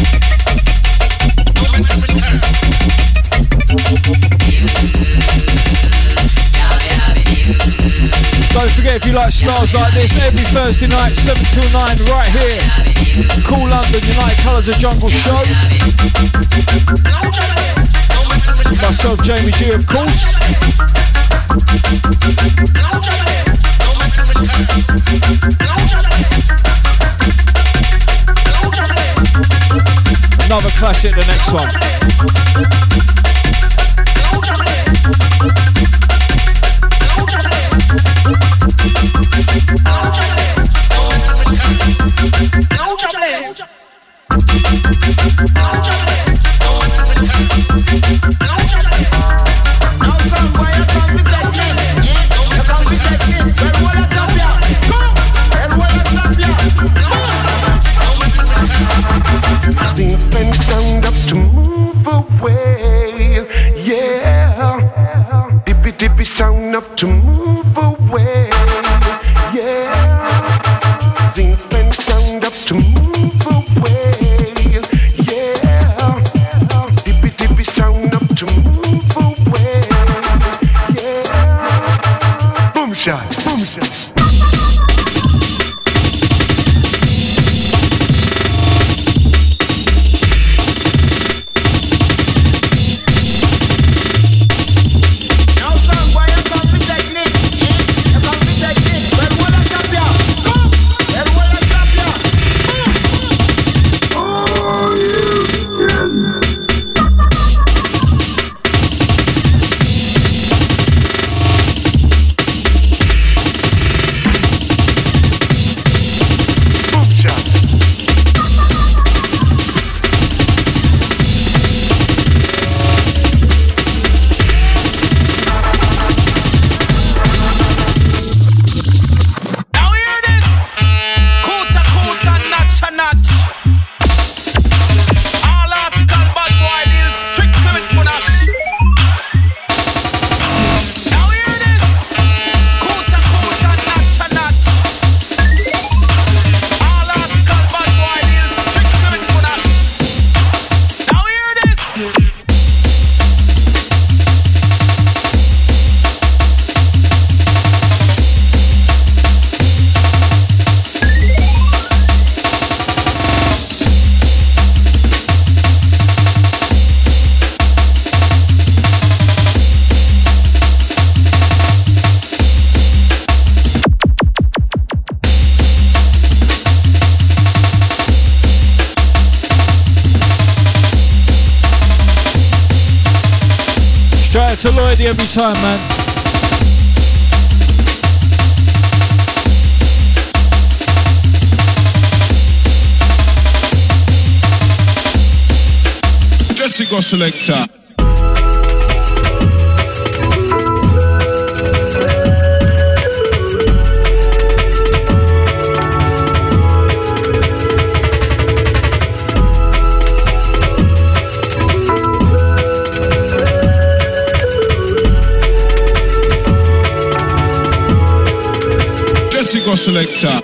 don't forget, if you like styles like this, every Thursday night 7 till 9 right here, Cool London, United Colours of Jungle show. Myself, Jamie G, of course. Another classic, the next one. Stand up to move away, yeah. Dippy dippy sound up to move away, yeah. Zinc and sound up to move away, yeah. Dippy dippy sound up to move away, yeah. Boom shot, boom shot. out to Lloydie every time, man. Dirty Go Selector. Go Selector.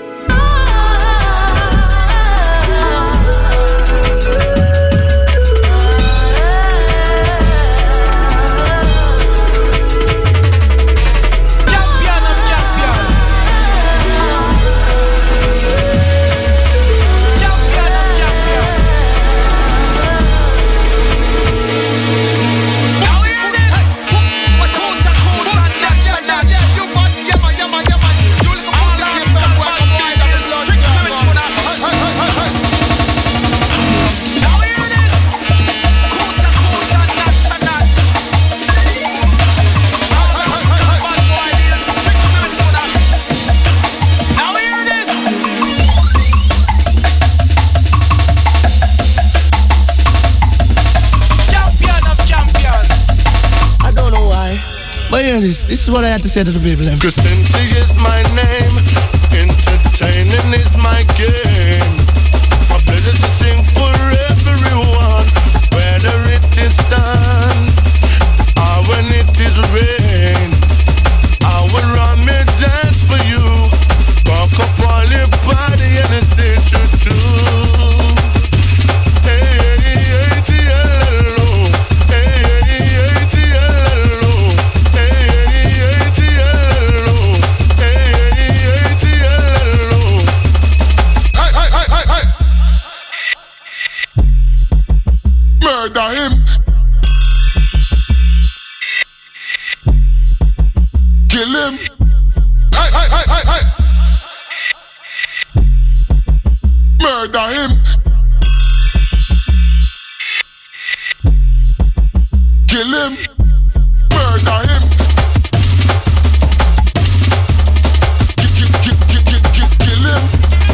This is what I had to say to the people. Cause simply is my name, entertaining is my game. A pleasure to sing for everyone, whether it is sun or when it is rain. I will run me dance for you, walk up all your body and it's nature too. Murder him. Kill him. Hey. Murder him. Kill him. Murder him. Kill him.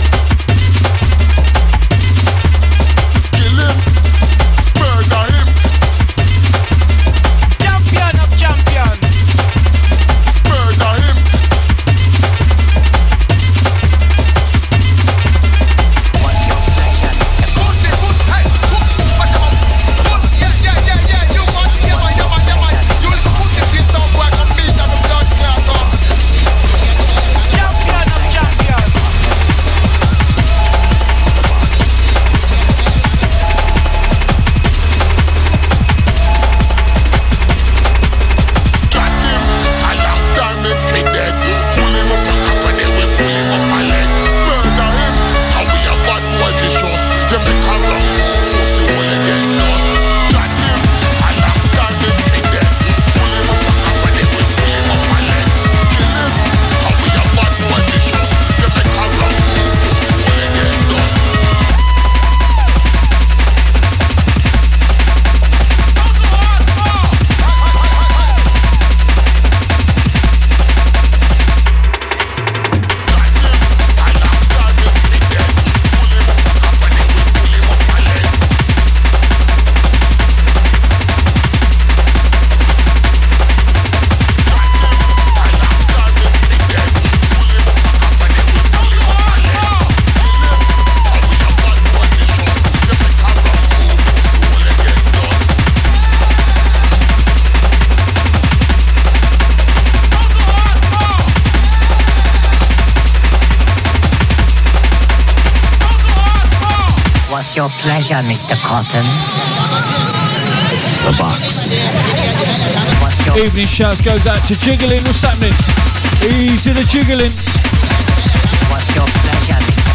What's your pleasure, Mr. Cotton? The box. What's your Evening shouts goes out to Jiggling. What's happening? Easy the jiggling. What's your pleasure, Mr.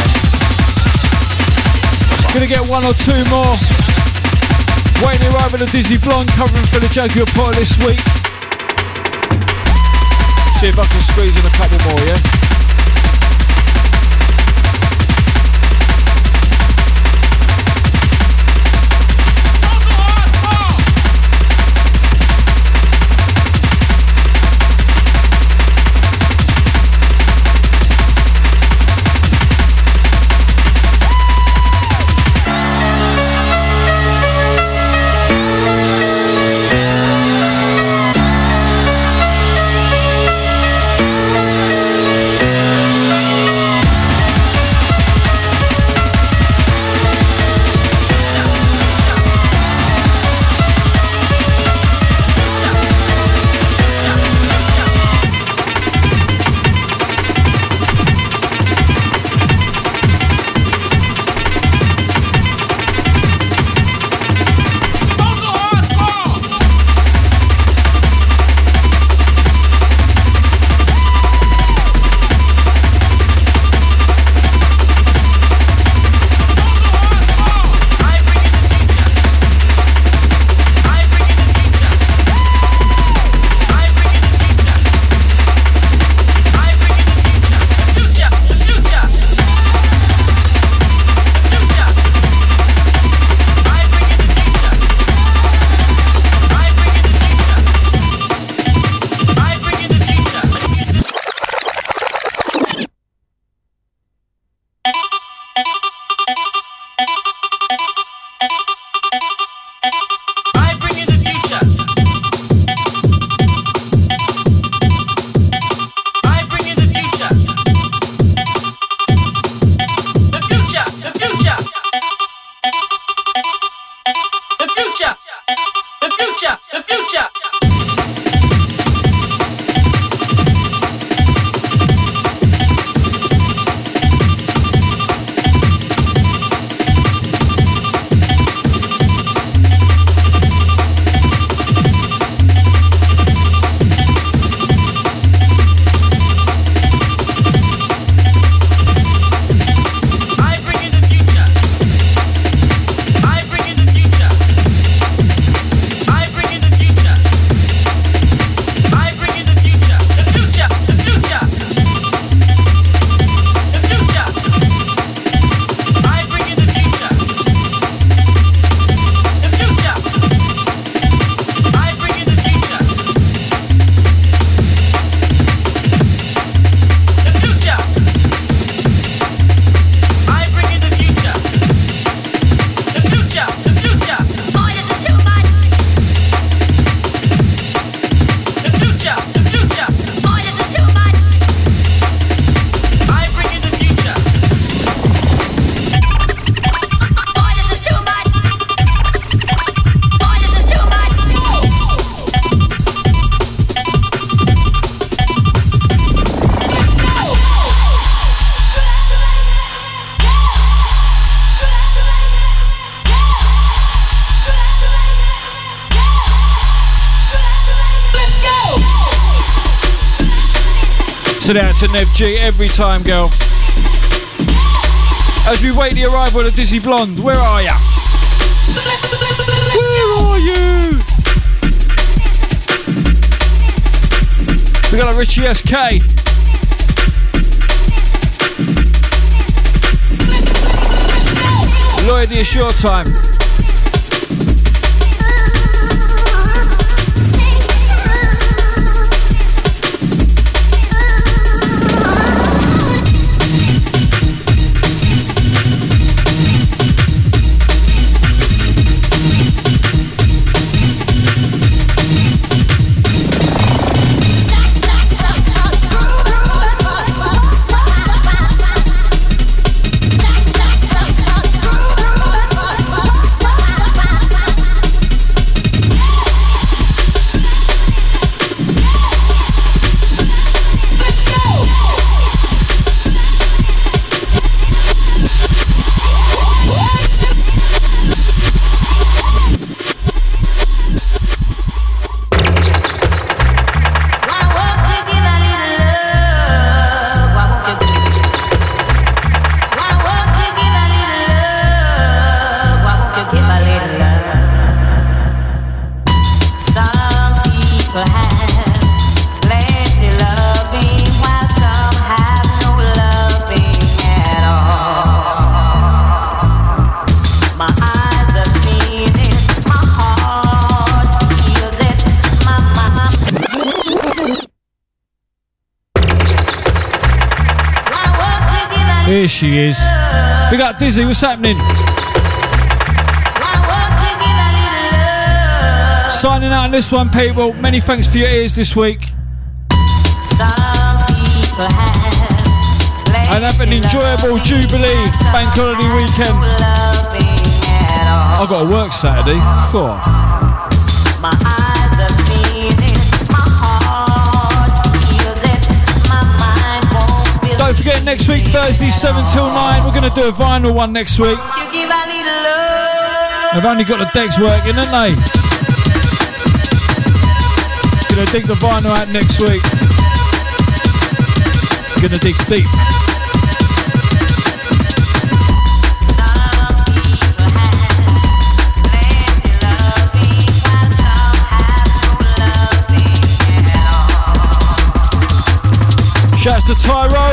Cotton? Gonna get one or two more. Waiting the arrival of Dizzy Blonde covering for the Jaguar Pot this week. See if I can squeeze in a couple more, yeah? Send it out to Nev G every time, girl. As we wait the arrival of Dizzy Blonde, where are ya? Where are you? We got a Richie SK. Lloyd, it's your time. Here she is. We got Dizzy, what's happening? Signing out on this one, people. Many thanks for your ears this week. And have an enjoyable Jubilee Bank Holiday weekend. I've got to work Saturday. Cool. Don't forget, next week, Thursday, 7 till 9, we're going to do a vinyl one next week. They've only got the decks working, haven't they? Gonna dig the vinyl out next week. Gonna dig deep. Shouts to Tyro.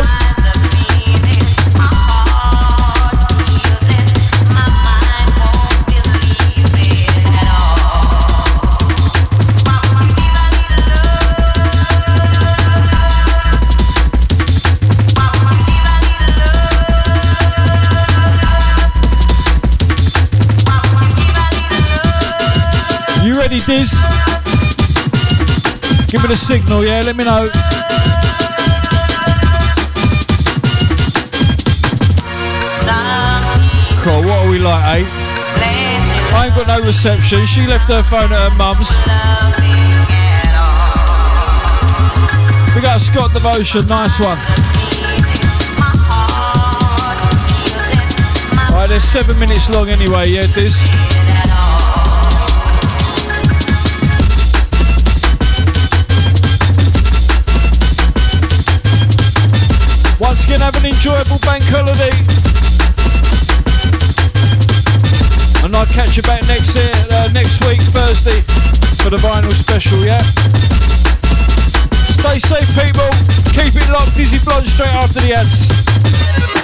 You ready, Diz? Give me the signal, yeah? Let me know. Cool, what are we like, eh? I ain't got no reception. She left her phone at her mum's. We got Scott Devotion, nice one. Right, they're 7 minutes long anyway, yeah, Diz? Once again, have an enjoyable bank holiday. And I'll catch you back next week, Thursday, for the vinyl special, yeah? Stay safe, people. Keep it locked. Dizzy Blonde straight after the ads.